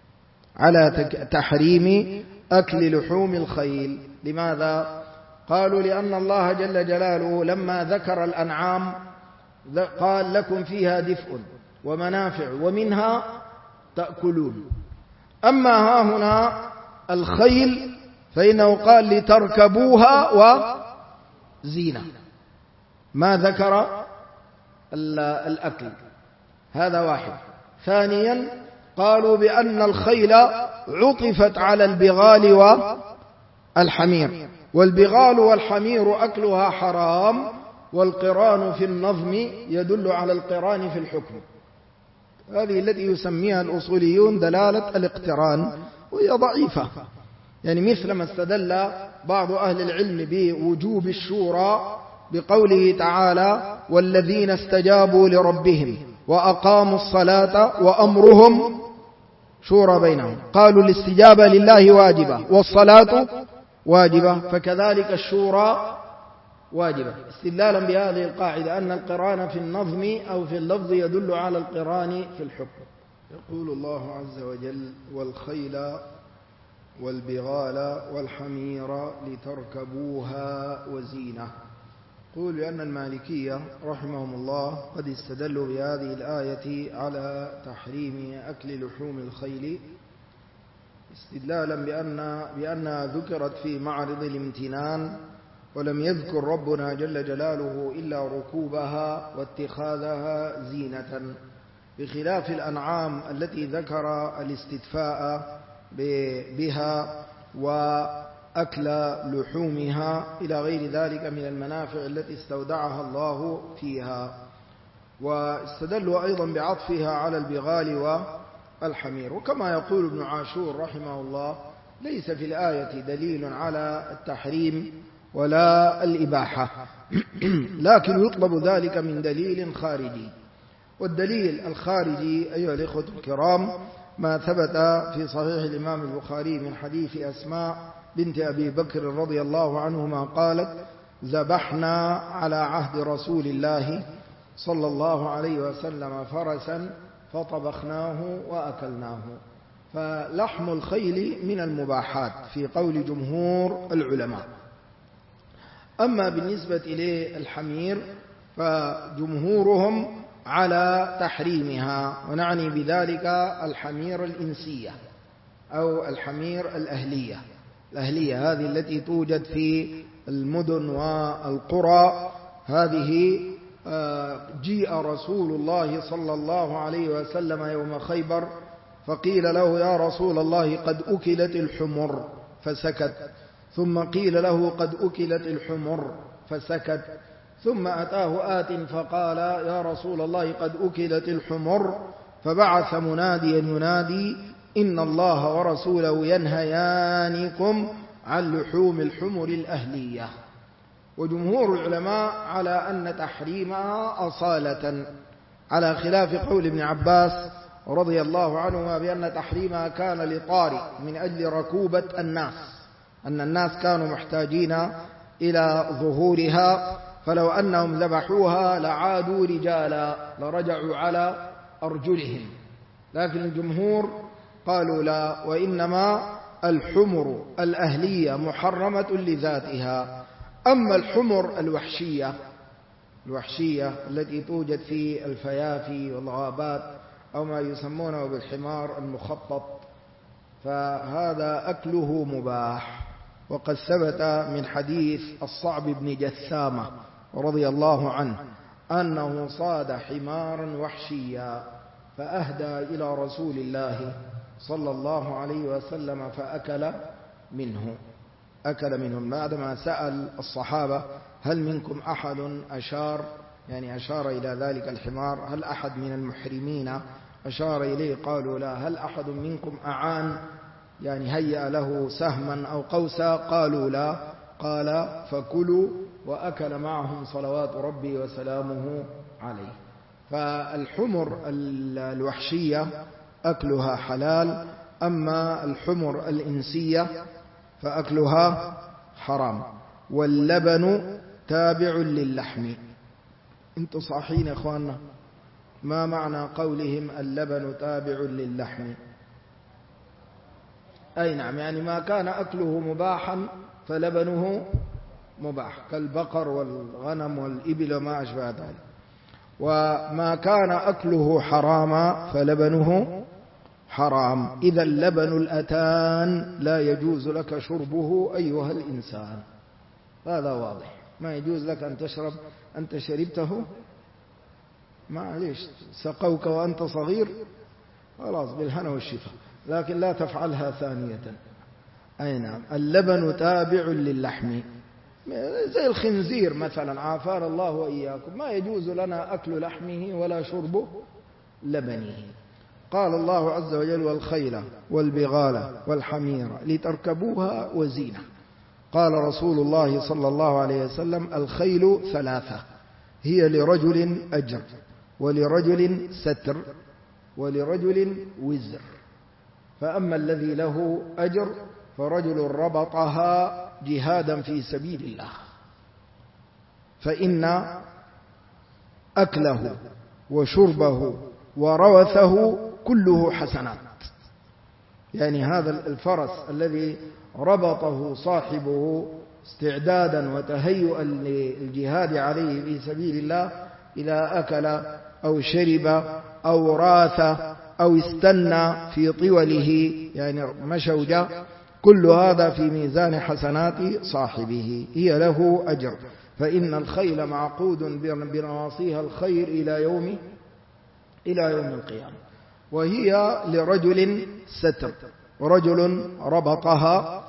لماذا؟ قالوا لأن الله جل جلاله لما ذكر الأنعام قال لكم فيها دفء ومنافع ومنها تأكلون. أما ها هنا الخيل فإنه قال لتركبوها وزينة، ما ذكر الأكل. هذا واحد. ثانيا قالوا بأن الخيل عطفت على البغال والحمير، والبغال والحمير أكلها حرام، والقران في النظم يدل على القران في الحكم. هذه التي يسميها الأصوليون دلالة الاقتران، وهي ضعيفة. يعني مثل ما استدل بعض أهل العلم بوجوب الشورى بقوله تعالى والذين استجابوا لربهم وأقاموا الصلاة وأمرهم شورى بينهم، قالوا الاستجابة لله واجبة والصلاة واجبة، فكذلك الشورى واجبة، استدلالا بهذه القاعدة أن القران في النظم أو في اللفظ يدل على القران في الحكم. يقول الله عز وجل والخيل والبغال والحمير لتركبوها وزينة. قول لأن المالكية رحمهم الله قد استدلوا بهذه الآية على تحريم أكل لحوم الخيل استدلالا بأنها ذكرت في معرض الامتنان، ولم يذكر ربنا جل جلاله إلا ركوبها واتخاذها زينة، بخلاف الأنعام التي ذكر الاستدفاء بها وأكل لحومها إلى غير ذلك من المنافع التي استودعها الله فيها. واستدلوا أيضا بعطفها على البغال والحمير. وكما يقول ابن عاشور رحمه الله ليس في الآية دليل على التحريم ولا الإباحة لكن يطلب ذلك من دليل خارجي. والدليل الخارجي أيها الإخوة الكرام ما ثبت في صحيح الإمام البخاري من حديث أسماء بنت أبي بكر رضي الله عنهما قالت: ذبحنا على عهد رسول الله صلى الله عليه وسلم فرسا فطبخناه وأكلناه. فلحم الخيل من المباحات في قول جمهور العلماء. أما بالنسبة للحمير فجمهورهم على تحريمها، ونعني بذلك الحمير الإنسية أو الحمير الأهلية هذه التي توجد في المدن والقرى. هذه جيء رسول الله صلى الله عليه وسلم يوم خيبر فقيل له: يا رسول الله قد أكلت الحمر، فسكت. ثم قيل له: قد أكلت الحمر، فسكت. ثم أتاه آت فقال: يا رسول الله قد أكلت الحمر، فبعث مناديا ينادي: إن الله ورسوله ينهيانكم عن لحوم الحمر الأهلية. وجمهور العلماء على أن تحريمها أصالة، على خلاف قول ابن عباس رضي الله عنهما بأن تحريمها كان لطارئ من أجل ركوبة الناس، أن الناس كانوا محتاجين إلى ظهورها، فلو أنهم ذبحوها لعادوا رجالا لرجعوا على أرجلهم. لكن الجمهور قالوا لا، وإنما الحمر الأهلية محرمة لذاتها. أما الحمر الوحشية التي توجد في الفيافي والغابات أو ما يسمونه بالحمار المخطط فهذا أكله مباح. وقد ثبت من حديث الصعب بن جثامة رضي الله عنه أنه صاد حمارا وحشيا فأهدى إلى رسول الله صلى الله عليه وسلم فأكل منه. بعدما سأل الصحابة: هل منكم أحد أشار إلى ذلك الحمار؟ هل أحد من المحرمين أشار إليه؟ قالوا لا. هل أحد منكم أعان هيأ له سهما أو قوسا؟ قالوا لا. قال: فكلوا، وأكل معهم صلوات ربي وسلامه عليه. فالحمر الوحشية أكلها حلال، أما الحمر الإنسية فأكلها حرام. واللبن تابع للحم. انتم صحيحين يا أخواننا؟ ما معنى قولهم اللبن تابع للحم؟ أي نعم، ما كان أكله مباحا فلبنه مباح، كالبقر والغنم والإبل وما أشبه ذلك. وما كان أكله حراما فلبنه حرام. إذا اللبن الأتان لا يجوز لك شربه أيها الإنسان، هذا واضح. ما يجوز لك أن تشرب. أنت شربته معليش، سقوك وأنت صغير، خلاص بالهنا والشفاء، لكن لا تفعلها ثانية. أي نعم. اللبن تابع للحم، زي الخنزير مثلا، عافانا الله وإياكم، ما يجوز لنا أكل لحمه ولا شرب لبنه. قال الله عز وجل: والخيل والبغال والحمير لتركبوها وزينة. قال رسول الله صلى الله عليه وسلم: الخيل ثلاثة، هي لرجل أجر، ولرجل ستر، ولرجل وزر. فأما الذي له أجر فرجل ربطها جهادا في سبيل الله، فإن أكله وشربه وروثه كله حسنات. هذا الفرس الذي ربطه صاحبه استعدادا وتهيئا للجهاد عليه في سبيل الله، إذا أكل أو شرب أو راث أو استنى في طوله مشوجة، كل هذا في ميزان حسنات صاحبه، هي له أجر. فإن الخيل معقود بنواصيها الخير إلى يوم القيامة. وهي لرجل ستر، ورجل ربطها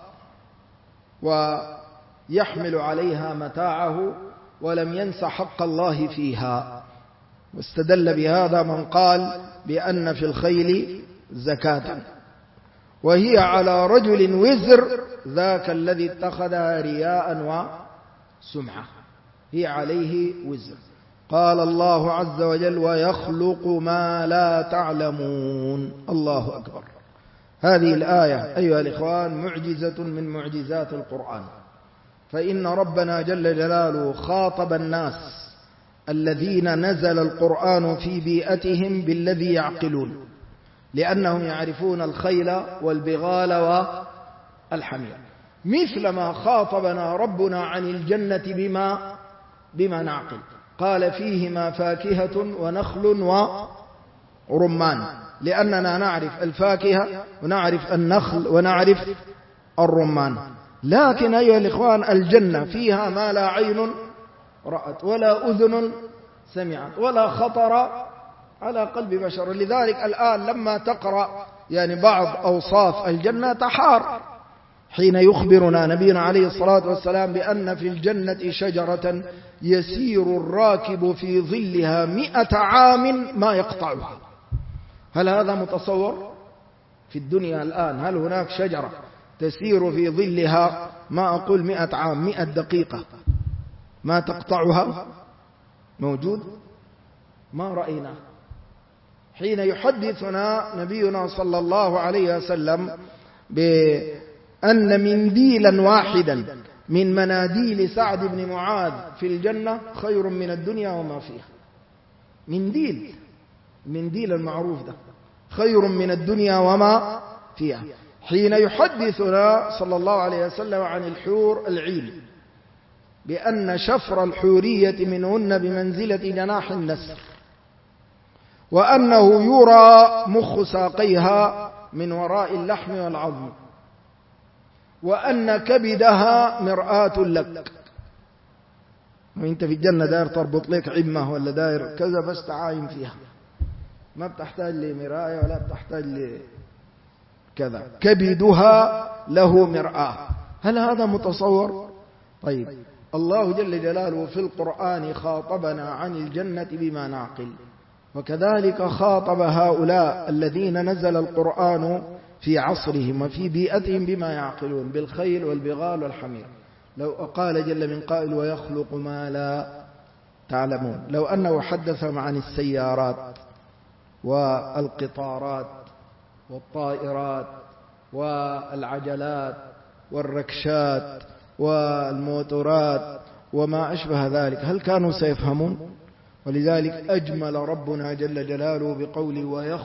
ويحمل عليها متاعه ولم ينس حق الله فيها. واستدل بهذا من قال بأن في الخيل زكاة، وهي على رجل وزر ذاك الذي اتخذها رياء وسمعة، هي عليه وزر. قال الله عز وجل: ويخلق ما لا تعلمون. الله أكبر. هذه الآية أيها الإخوان معجزة من معجزات القرآن، فإن ربنا جل جلاله خاطب الناس الذين نزل القرآن في بيئتهم بالذي يعقلون، لأنهم يعرفون الخيل والبغال والحمير، مثلما خاطبنا ربنا عن الجنة بما نعقل. قال: فيهما فاكهة ونخل ورمان، لأننا نعرف الفاكهة ونعرف النخل ونعرف الرمان. لكن أيها الإخوان الجنة فيها ما لا عين رأت ولا أذن سمعت ولا خطر على قلب بشر. لذلك الآن لما تقرأ يعني بعض أوصاف الجنة تحار، حين يخبرنا نبينا عليه الصلاة والسلام بأن في الجنة شجرة يسير الراكب في ظلها 100 عام ما يقطعها. هل هذا متصور في الدنيا الآن؟ هل هناك شجرة تسير في ظلها ما أقول 100 عام، 100 دقيقة ما تقطعها؟ موجود؟ ما رأينا. حين يحدثنا نبينا صلى الله عليه وسلم بأن منديلا واحدا من مناديل سعد بن معاذ في الجنة خير من الدنيا وما فيها. منديل المعروف ده خير من الدنيا وما فيها. حين يحدثنا صلى الله عليه وسلم عن الحور العين بأن شفر الحورية منهن بمنزلة جناح النسر، وأنه يرى مخ ساقيها من وراء اللحم والعظم، وأن كبدها مرآة لك. وانت في الجنة داير تربط لك عمة ولا داير كذا بس تعاين فيها، ما بتحتاج لمراية ولا بتحتاج لكذا. كبدها له مرآة. هل هذا متصور؟ طيب، الله جل جلاله في القرآن خاطبنا عن الجنة بما نعقل، وكذلك خاطب هؤلاء الذين نزل القرآن في عصرهم وفي بيئتهم بما يعقلون بالخيل والبغال والحمير. لو قال جل من قائل: ويخلق ما لا تعلمون. لو أنه حدثهم عن السيارات والقطارات والطائرات والعجلات والركشات والموتورات وما أشبه ذلك، هل كانوا سيفهمون؟ ولذلك أجمل ربنا جل جلاله بقوله: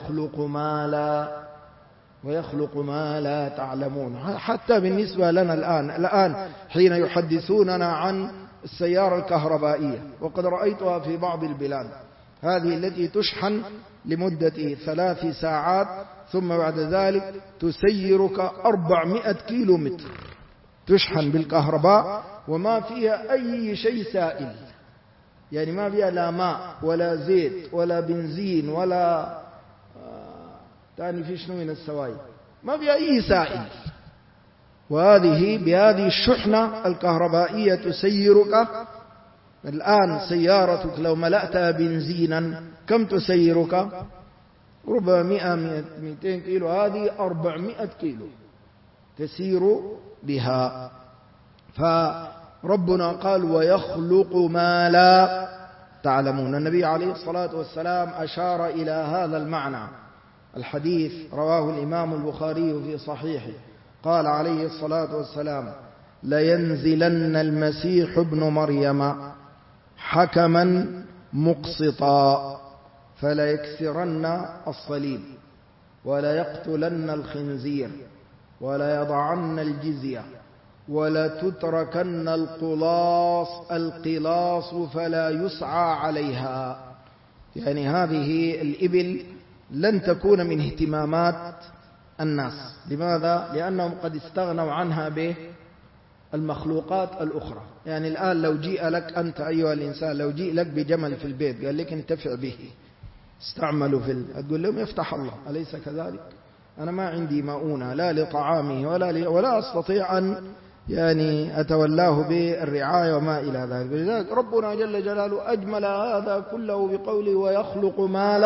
ويخلق ما لا تعلمون. حتى بالنسبة لنا الآن حين يحدثوننا عن السيارة الكهربائية، وقد رأيتها في بعض البلاد، هذه التي تشحن لمدة 3 ساعات ثم بعد ذلك تسيرك 400 كيلومتر، تشحن بالكهرباء وما فيها أي شيء سائل، يعني ما فيها لا ماء ولا زيت ولا بنزين ولا تاني في شنو من السوائل، ما فيها أي سائل. وهذه بهذه الشحنة الكهربائية تسيرك. الآن سيارتك لو ملأتها بنزينا كم تسيرك؟ ربما 100-200 كيلو، هذه 400 كيلو تسير بها. فربنا قال: ويخلق ما لا تعلمون. النبي عليه الصلاة والسلام أشار إلى هذا المعنى. الحديث رواه الإمام البخاري في صحيحه، قال عليه الصلاة والسلام: لينزلن المسيح ابن مريم حكما مقسطا فليكسرن الصليب وليقتلن الخنزير وليضعن الجزية ولتتركن القلاص فلا يسعى عليها. يعني هذه الإبل لن تكون من اهتمامات الناس. لماذا؟ لأنهم قد استغنوا عنها بالمخلوقات الأخرى. يعني الآن لو جيء لك أنت أيها الإنسان، لو جيء لك بجمل في البيت قال لك انتفع به، استعملوا تقول لهم يفتح الله، أليس كذلك؟ أنا ما عندي مؤونة لا لطعامه ولا أستطيع أن يعني أتولاه بالرعاية وما إلى ذلك. لذلك ربنا جل جلاله أجمل هذا كله بقوله ويخلق ما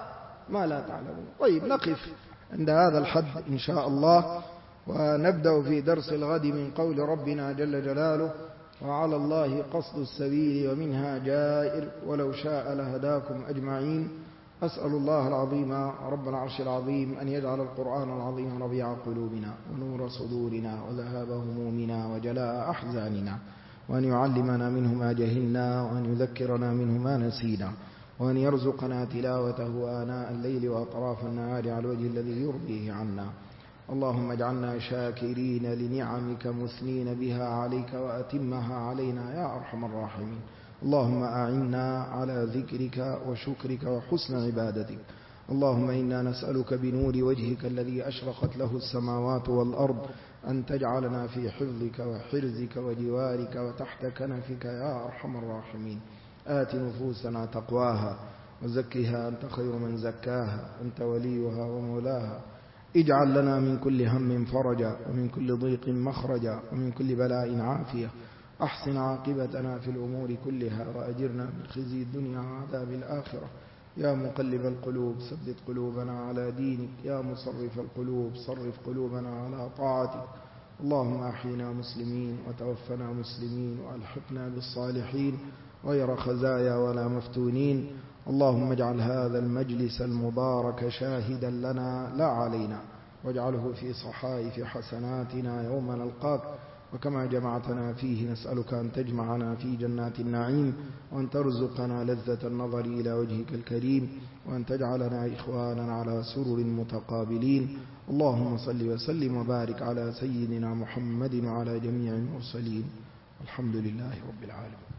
لا تعلمون. طيب نقف عند هذا الحد إن شاء الله، ونبدأ في درس الغد من قول ربنا جل جلاله وعلى الله قصد السبيل ومنها جائر ولو شاء لهداكم أجمعين. أسأل الله العظيم رب العرش العظيم أن يجعل القرآن العظيم ربيع قلوبنا ونور صدورنا وذهاب همومنا وجلاء أحزاننا، وأن يعلمنا منه ما جهلنا، وأن يذكرنا منه ما نسينا، وأن يرزقنا تلاوته آناء الليل وأطراف النهار على الوجه الذي يرضيه عنا. اللهم اجعلنا شاكرين لنعمك مثنين بها عليك وأتمها علينا يا أرحم الراحمين. اللهم أعنا على ذكرك وشكرك وحسن عبادتك. اللهم إنا نسألك بنور وجهك الذي أشرقت له السماوات والأرض أن تجعلنا في حفظك وحرزك وجوارك وتحت كنفك يا أرحم الراحمين. آت نفوسنا تقواها وزكها أنت خير من زكاها، أنت وليها ومولاها. اجعل لنا من كل هم فرجا ومن كل ضيق مخرجا ومن كل بلاء عافية. أحسن عاقبتنا في الأمور كلها وأجرنا من خزي الدنيا وعذاب الآخرة. يا مقلب القلوب ثبت قلوبنا على دينك، يا مصرف القلوب صرف قلوبنا على طاعتك. اللهم أحينا مسلمين وتوفنا مسلمين وألحقنا بالصالحين غير خزايا ولا مفتونين. اللهم اجعل هذا المجلس المبارك شاهدا لنا لا علينا، واجعله في صحائف حسناتنا يوم نلقاك. وكما جمعتنا فيه نسألك أن تجمعنا في جنات النعيم، وأن ترزقنا لذة النظر إلى وجهك الكريم، وأن تجعلنا إخوانا على سرر متقابلين. اللهم صل وسلم وبارك على سيدنا محمد وعلى جميع المرسلين. الحمد لله رب العالمين.